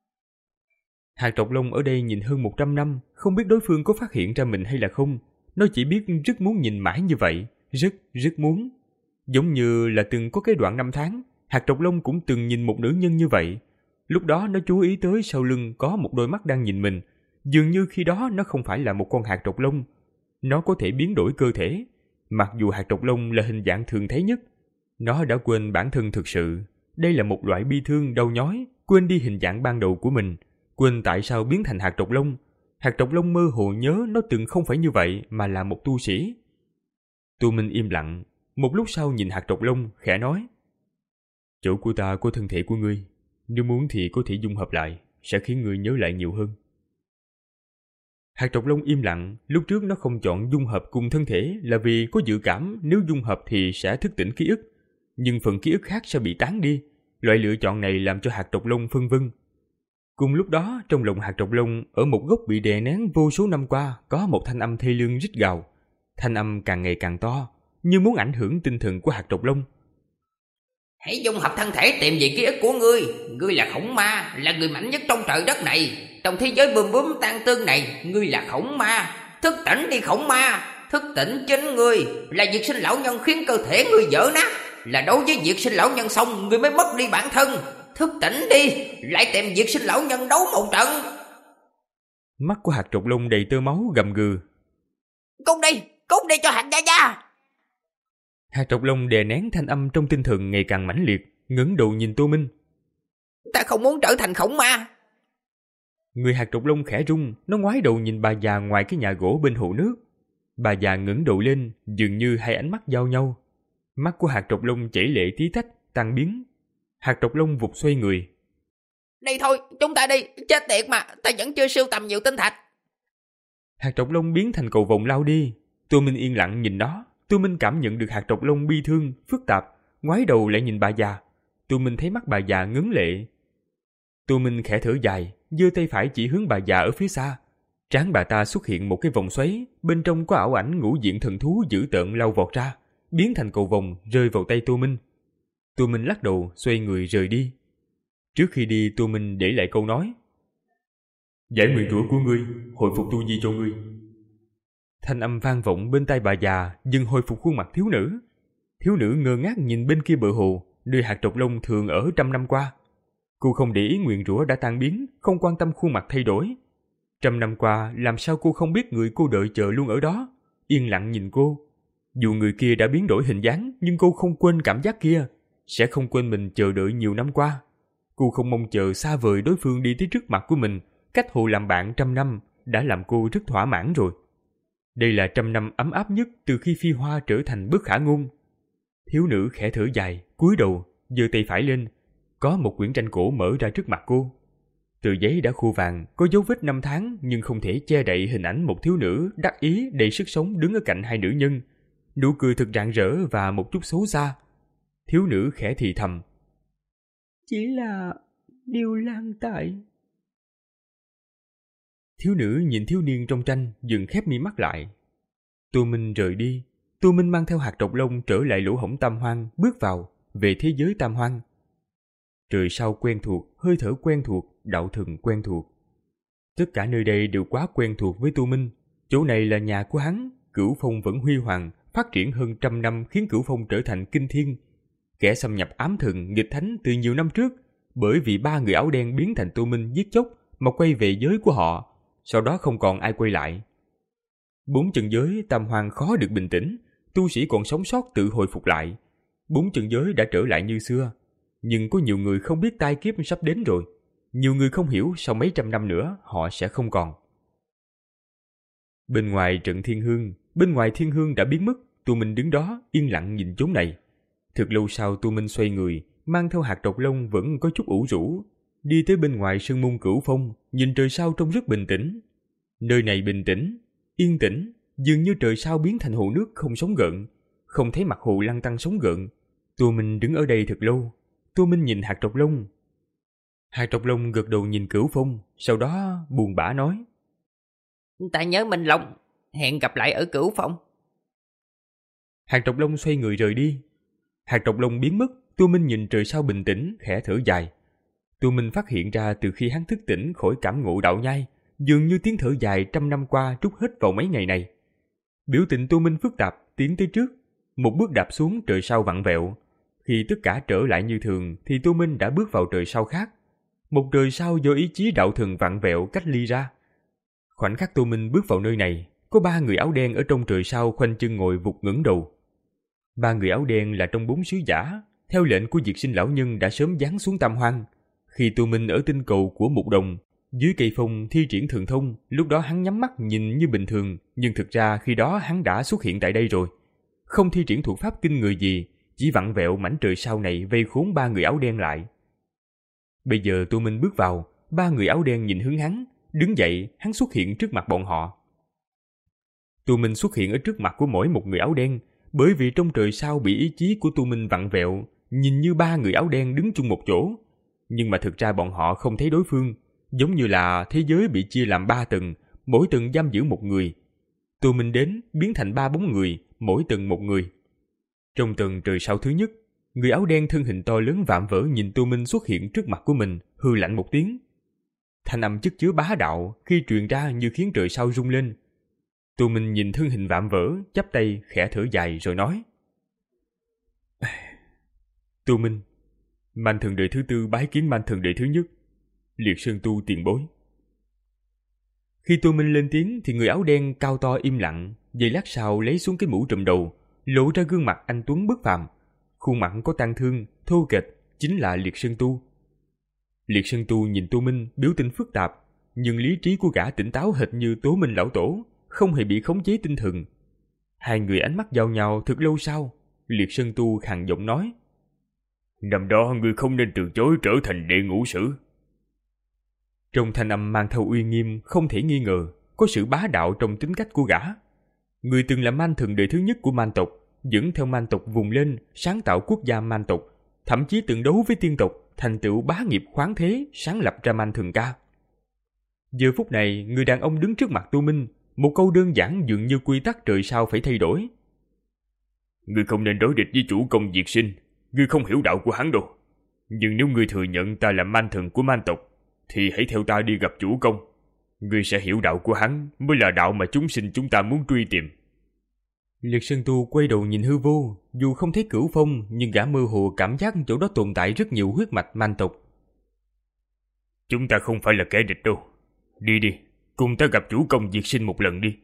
Hạt trọc lông ở đây nhìn hơn một trăm năm, không biết đối phương có phát hiện ra mình hay là không. Nó chỉ biết rất muốn nhìn mãi như vậy, rất, rất muốn. Giống như là từng có cái đoạn năm tháng, hạt trọc lông cũng từng nhìn một nữ nhân như vậy. Lúc đó nó chú ý tới sau lưng có một đôi mắt đang nhìn mình. Dường như khi đó nó không phải là một con hạt trọc lông. Nó có thể biến đổi cơ thể. Mặc dù hạt trọc lông là hình dạng thường thấy nhất, nó đã quên bản thân thực sự. Đây là một loại bi thương đau nhói, quên đi hình dạng ban đầu của mình, quên tại sao biến thành hạt trọc lông. Hạt trọc lông mơ hồ nhớ nó từng không phải như vậy mà là một tu sĩ. Tô Minh im lặng, một lúc sau nhìn hạt trọc lông, khẽ nói: Chỗ của ta có thân thể của ngươi, nếu muốn thì có thể dung hợp lại, sẽ khiến ngươi nhớ lại nhiều hơn. Hạt trọc lông im lặng, lúc trước nó không chọn dung hợp cùng thân thể là vì có dự cảm nếu dung hợp thì sẽ thức tỉnh ký ức, nhưng phần ký ức khác sẽ bị tán đi. Loại lựa chọn này làm cho hạt trọc lông phân vân. Cùng lúc đó, trong lòng hạt trọc lông, ở một góc bị đè nén vô số năm qua, có một thanh âm thê lương rít gào. Thanh âm càng ngày càng to, như muốn ảnh hưởng tinh thần của hạt trọc lông. Hãy dung hợp thân thể tìm về ký ức của ngươi. Ngươi là khổng ma, là người mạnh nhất trong trời đất này. Trong thế giới bươm bướm tan tương này, ngươi là khổng ma. Thức tỉnh đi khổng ma. Thức tỉnh chính ngươi. Là diệt sinh lão nhân khiến cơ thể ngươi vỡ nát. Là đối với diệt sinh lão nhân xong, ngươi mới mất đi bản thân. Thức tỉnh đi, lại tìm diệt sinh lão nhân đấu một trận. Mắt của hạt trọc lông đầy tơ máu gầm gừ. Cút đi, cút đi cho hạt gia gia. Hạt trọc lông đè nén thanh âm trong tinh thần ngày càng mãnh liệt, ngẩng đầu nhìn Tô Minh. Ta không muốn trở thành khổng ma. Người hạt trọc lông khẽ rung, nó ngoái đầu nhìn bà già ngoài cái nhà gỗ bên hồ nước. Bà già ngẩng đầu lên, dường như hai ánh mắt giao nhau. Mắt của hạt trọc lông chảy lệ tí tách, tan biến. Hạt trọc lông vụt xoay người. Đi thôi, chúng ta đi, chết tiệt mà, ta vẫn chưa sưu tầm nhiều tinh thạch. Hạt trọc lông biến thành cầu vồng lao đi. Tô Minh yên lặng nhìn nó. Tô Minh cảm nhận được hạt trọc lông bi thương, phức tạp, ngoái đầu lại nhìn bà già. Tô Minh thấy mắt bà già ngấn lệ. Tô Minh khẽ thở dài, giơ tay phải chỉ hướng bà già ở phía xa. Trán bà ta xuất hiện một cái vòng xoáy, bên trong có ảo ảnh ngũ diện thần thú dữ tợn lao vọt ra, biến thành cầu vồng rơi vào tay Tô Minh. Tô Minh lắc đầu, xoay người rời đi. Trước khi đi, Tô Minh để lại câu nói: Giải nguyền rủa của ngươi, hồi phục tu vi cho ngươi. Thanh âm vang vọng bên tai bà già, dừng hồi phục khuôn mặt thiếu nữ. Thiếu nữ ngơ ngác nhìn bên kia bờ hồ, nơi hạt trọc lông thường ở trăm năm qua. Cô không để ý nguyền rủa đã tan biến, không quan tâm khuôn mặt thay đổi. Trăm năm qua, làm sao cô không biết người cô đợi chờ luôn ở đó, yên lặng nhìn cô. Dù người kia đã biến đổi hình dáng, nhưng cô không quên cảm giác kia, sẽ không quên mình chờ đợi nhiều năm qua. Cô không mong chờ xa vời đối phương đi tới trước mặt của mình, cách hồ làm bạn trăm năm đã làm cô rất thỏa mãn rồi. Đây là trăm năm ấm áp nhất từ khi Phi Hoa trở thành bất khả ngôn. Thiếu nữ khẽ thở dài, cúi đầu, giơ tay phải lên, có một quyển tranh cổ mở ra trước mặt cô. Tờ giấy đã khô vàng, có dấu vết năm tháng nhưng không thể che đậy hình ảnh một thiếu nữ đắc ý đầy sức sống đứng ở cạnh hai nữ nhân, nụ cười thật rạng rỡ và một chút xấu xa. Thiếu nữ khẽ thì thầm: Chỉ là điều lang tại. Thiếu nữ nhìn thiếu niên trong tranh, dừng khép mi mắt lại. Tô Minh rời đi. Tô Minh mang theo hạt trọc lông trở lại lỗ hổng tam hoang, bước vào, về thế giới tam hoang. Trời sao quen thuộc, hơi thở quen thuộc, đạo thần quen thuộc. Tất cả nơi đây đều quá quen thuộc với Tô Minh. Chỗ này là nhà của hắn, Cửu Phong vẫn huy hoàng, phát triển hơn trăm năm khiến Cửu Phong trở thành kinh thiên. Kẻ xâm nhập ám thần, nghịch thánh từ nhiều năm trước, bởi vì ba người áo đen biến thành Tu Minh giết chóc mà quay về giới của họ, sau đó không còn ai quay lại. Bốn chân giới tam hoang khó được bình tĩnh, tu sĩ còn sống sót tự hồi phục lại. Bốn chân giới đã trở lại như xưa, nhưng có nhiều người không biết tai kiếp sắp đến rồi. Nhiều người không hiểu sau mấy trăm năm nữa họ sẽ không còn. Bên ngoài trận thiên hương, bên ngoài thiên hương đã biến mất, Tu Minh đứng đó yên lặng nhìn chốn này. Thực lâu sau Tu Minh xoay người, mang theo hạt độc lông vẫn có chút ủ rũ, đi tới bên ngoài sơn môn Cửu Phong, nhìn trời sao trông rất bình tĩnh. Nơi này bình tĩnh, yên tĩnh, dường như trời sao biến thành hồ nước không sóng gợn, không thấy mặt hồ lăn tăn sóng gợn. Tu Minh đứng ở đây thật lâu. Tu Minh nhìn hạt độc lông. Hạt độc lông gật đầu nhìn Cửu Phong, sau đó buồn bã nói: Ta nhớ Minh Long, hẹn gặp lại ở Cửu Phong. Hạt độc lông xoay người rời đi. Hạt độc lông biến mất. Tu Minh nhìn trời sao bình tĩnh, khẽ thở dài. Tu Minh phát hiện ra từ khi hắn thức tỉnh khỏi cảm ngộ đạo nhai, dường như tiếng thở dài trăm năm qua trút hết vào mấy ngày này. Biểu tình Tu Minh phức tạp, tiến tới trước, một bước đạp xuống trời sao vặn vẹo. Khi tất cả trở lại như thường thì Tu Minh đã bước vào trời sao khác, một trời sao do ý chí đạo thần vặn vẹo cách ly ra. Khoảnh khắc Tu Minh bước vào nơi này, có ba người áo đen ở trong trời sao khoanh chân ngồi vụt ngẩng đầu. Ba người áo đen là trong bốn sứ giả, theo lệnh của Diệt Sinh lão nhân đã sớm giáng xuống Tam Hoang. Khi Tu Minh ở tinh cầu của Mục Đồng, dưới cây phong thi triển thần thông, lúc đó hắn nhắm mắt nhìn như bình thường, nhưng thực ra khi đó hắn đã xuất hiện tại đây rồi. Không thi triển thủ pháp kinh người gì, chỉ vặn vẹo mảnh trời sao này vây khốn ba người áo đen lại. Bây giờ Tu Minh bước vào, ba người áo đen nhìn hướng hắn, đứng dậy, hắn xuất hiện trước mặt bọn họ. Tu Minh xuất hiện ở trước mặt của mỗi một người áo đen, bởi vì trong trời sao bị ý chí của Tu Minh vặn vẹo, nhìn như ba người áo đen đứng chung một chỗ. Nhưng mà thực ra bọn họ không thấy đối phương, giống như là thế giới bị chia làm ba tầng, mỗi tầng giam giữ một người. Tu Minh đến, biến thành ba bốn người, mỗi tầng một người. Trong tầng trời sao thứ nhất, người áo đen thân hình to lớn vạm vỡ nhìn Tu Minh xuất hiện trước mặt của mình, hư lạnh một tiếng. Thanh âm chất chứa bá đạo khi truyền ra như khiến trời sao rung lên. Tu Minh nhìn thân hình vạm vỡ, chắp tay khẽ thở dài rồi nói: Tu Minh, Man Thần Đệ thứ tư bái kiến Man Thần Đệ thứ nhất, Liệt Sơn Tu tiền bối. Khi Tu Minh lên tiếng thì người áo đen cao to im lặng, giây lát sau lấy xuống cái mũ trùm đầu, lộ ra gương mặt anh tuấn bất phàm. Khuôn mặt có tang thương, thô kệch, chính là Liệt Sơn Tu. Liệt Sơn Tu nhìn Tu Minh biểu tình phức tạp, nhưng lý trí của gã tỉnh táo hệt như Tố Minh lão tổ, không hề bị khống chế tinh thần. Hai người ánh mắt giao nhau thật lâu sau, Liệt Sơn Tu khàn giọng nói: Năm đó ngươi không nên từ chối trở thành đệ ngũ sử. Trong thanh âm mang theo uy nghiêm không thể nghi ngờ, có sự bá đạo trong tính cách của gã. Người từng là Man Thần Đệ thứ nhất của Man tộc, dẫn theo Man tộc vùng lên sáng tạo quốc gia Man tộc, thậm chí từng đấu với tiên tộc, thành tựu bá nghiệp khoáng thế, sáng lập ra Man Thần Ca. Giờ phút này, người đàn ông đứng trước mặt Tu Minh, một câu đơn giản dường như quy tắc trời sao phải thay đổi. Ngươi không nên đối địch với chủ công Diệt Sinh, ngươi không hiểu đạo của hắn đâu. Nhưng nếu ngươi thừa nhận ta là Man Thần của Man tộc, thì hãy theo ta đi gặp chủ công. Ngươi sẽ hiểu đạo của hắn mới là đạo mà chúng sinh chúng ta muốn truy tìm. Liệt Sơn Tu quay đầu nhìn hư vô, dù không thấy Cửu Phong nhưng gã mơ hồ cảm giác chỗ đó tồn tại rất nhiều huyết mạch Man tộc. Chúng ta không phải là kẻ địch đâu. Đi đi, cùng ta gặp chủ công Diệt Sinh một lần đi.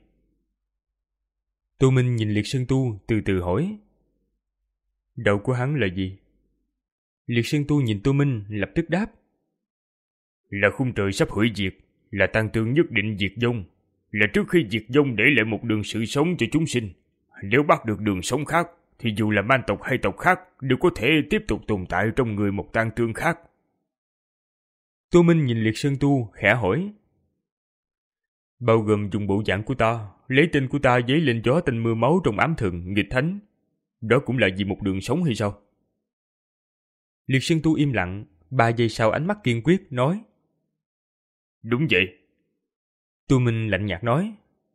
Tu Minh nhìn Liệt Sơn Tu từ từ hỏi: Đạo của hắn là gì? Liệt Sơn Tu nhìn Tu Minh lập tức đáp: Là khung trời sắp hủy diệt, là tăng tương nhất định diệt vong, là trước khi diệt vong để lại một đường sự sống cho chúng sinh. Nếu bắt được đường sống khác, thì dù là Man tộc hay tộc khác đều có thể tiếp tục tồn tại trong người một tăng tương khác. Tu Minh nhìn Liệt Sơn Tu khẽ hỏi: Bao gồm dùng bộ dạng của ta, lấy tên của ta dấy lên gió tên mưa máu trong ám thần nghịch thánh, đó cũng là vì một đường sống hay sao? Liệt Sơn Tu im lặng, ba giây sau ánh mắt kiên quyết nói: Đúng vậy. Tu Minh lạnh nhạt nói: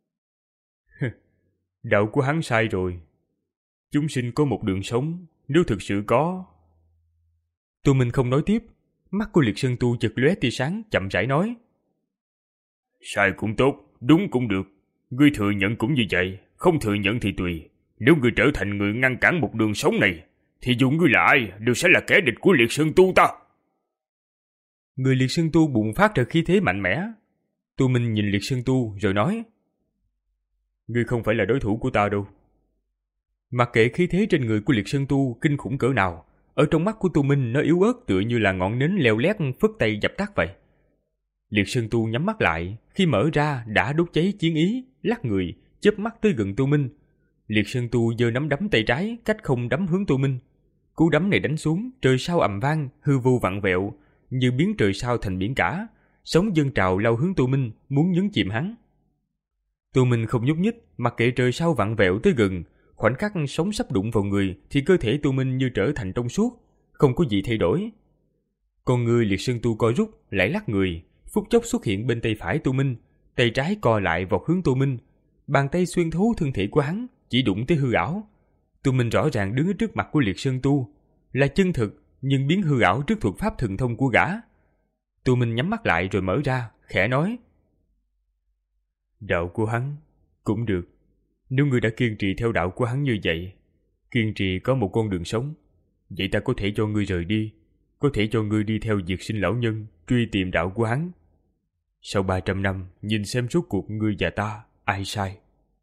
Đạo của hắn sai rồi. Chúng sinh có một đường sống, nếu thực sự có... Tu Minh không nói tiếp, mắt của Liệt Sơn Tu chợt lóe tia sáng, chậm rãi nói: Sai cũng tốt, đúng cũng được. Ngươi thừa nhận cũng như vậy, không thừa nhận thì tùy. Nếu ngươi trở thành người ngăn cản một đường sống này, thì dù ngươi là ai đều sẽ là kẻ địch của Liệt Sơn Tu ta. Người Liệt Sơn Tu bùng phát ra khí thế mạnh mẽ. Tu Minh nhìn Liệt Sơn Tu rồi nói: Ngươi không phải là đối thủ của ta đâu. Mặc kệ khí thế trên người của Liệt Sơn Tu kinh khủng cỡ nào, ở trong mắt của Tu Minh nó yếu ớt tựa như là ngọn nến leo lét phất tay dập tắt vậy. Liệt Sơn Tu nhắm mắt lại, khi mở ra đã đốt cháy chiến ý, lắc người, chớp mắt tới gần Tu Minh. Liệt Sơn Tu giơ nắm đấm tay trái, cách không đấm hướng Tu Minh. Cú đấm này đánh xuống, trời sao ầm vang, hư vô vặn vẹo, như biến trời sao thành biển cả, sóng dâng trào lao hướng Tu Minh, muốn nhấn chìm hắn. Tu Minh không nhúc nhích, mặc kệ trời sao vặn vẹo tới gần, khoảnh khắc sóng sắp đụng vào người thì cơ thể Tu Minh như trở thành trong suốt, không có gì thay đổi. Con người Liệt Sơn Tu co rút, lại lắc người, phút chốc xuất hiện bên tay phải Tu Minh, tay trái co lại vọt hướng Tu Minh, bàn tay xuyên thấu thân thể của hắn, chỉ đụng tới hư ảo. Tu Minh rõ ràng đứng ở trước mặt của Liệt Sơn Tu, là chân thực nhưng biến hư ảo trước thuật pháp thần thông của gã. Tu Minh nhắm mắt lại rồi mở ra, khẽ nói: Đạo của hắn cũng được. Nếu ngươi đã kiên trì theo đạo của hắn như vậy, kiên trì có một con đường sống, vậy ta có thể cho ngươi rời đi, có thể cho ngươi đi theo Diệt Sinh lão nhân truy tìm đạo của hắn. Sau ba trăm năm, nhìn xem rốt cuộc ngươi và ta ai sai.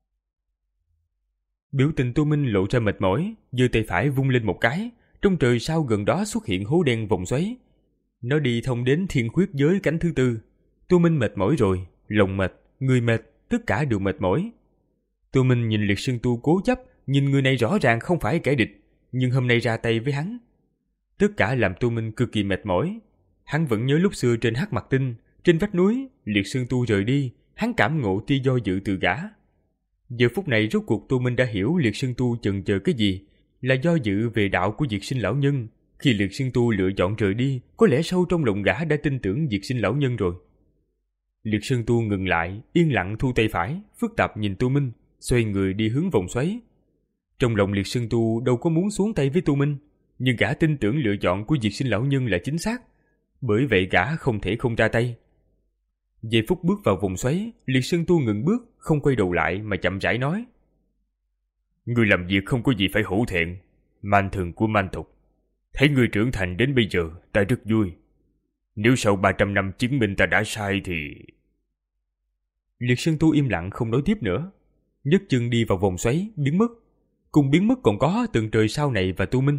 Biểu tình Tu Minh lộ ra mệt mỏi, giơ tay phải vung lên một cái, trong trời sao gần đó xuất hiện hố đen vòng xoáy. Nó đi thông đến thiên khuyết giới cánh thứ tư. Tu Minh mệt mỏi rồi, lòng mệt, người mệt, tất cả đều mệt mỏi. Tu Minh nhìn Liệt Sơn Tu cố chấp, nhìn người này rõ ràng không phải kẻ địch, nhưng hôm nay ra tay với hắn. Tất cả làm Tu Minh cực kỳ mệt mỏi. Hắn vẫn nhớ lúc xưa trên Hắc Mặc Tinh, trên vách núi, Liệt Sơn Tu rời đi, hắn cảm ngộ tia do dự từ gã. Giờ phút này rốt cuộc Tu Minh đã hiểu Liệt Sơn Tu chần chờ cái gì, là do dự về đạo của Diệt Sinh lão nhân. Khi Liệt Sơn Tu lựa chọn rời đi, có lẽ sâu trong lòng gã đã tin tưởng Diệt Sinh lão nhân rồi. Liệt Sơn Tu ngừng lại, yên lặng thu tay phải, phức tạp nhìn Tu Minh, xoay người đi hướng vòng xoáy. Trong lòng Liệt Sơn Tu đâu có muốn xuống tay với Tu Minh, nhưng gã tin tưởng lựa chọn của Diệt Sinh lão nhân là chính xác, bởi vậy gã không thể không ra tay. Giây phút bước vào vòng xoáy, Liệt Sơn Tu ngừng bước, không quay đầu lại mà chậm rãi nói: Ngươi làm việc không có gì phải hổ thẹn, man thần của man tộc. Thấy ngươi trưởng thành đến bây giờ, ta rất vui. Nếu sau ba trăm năm chứng minh ta đã sai thì... Liệt Sơn Tu im lặng không nói tiếp nữa, nhấc chân đi vào vòng xoáy, biến mất. Cùng biến mất còn có tầng trời sau này và Tu Minh.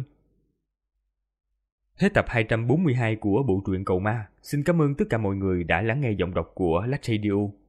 Hết tập hai trăm bốn mươi hai của bộ truyện Cầu Ma. Xin cảm ơn tất cả mọi người đã lắng nghe giọng đọc của Lách Radio.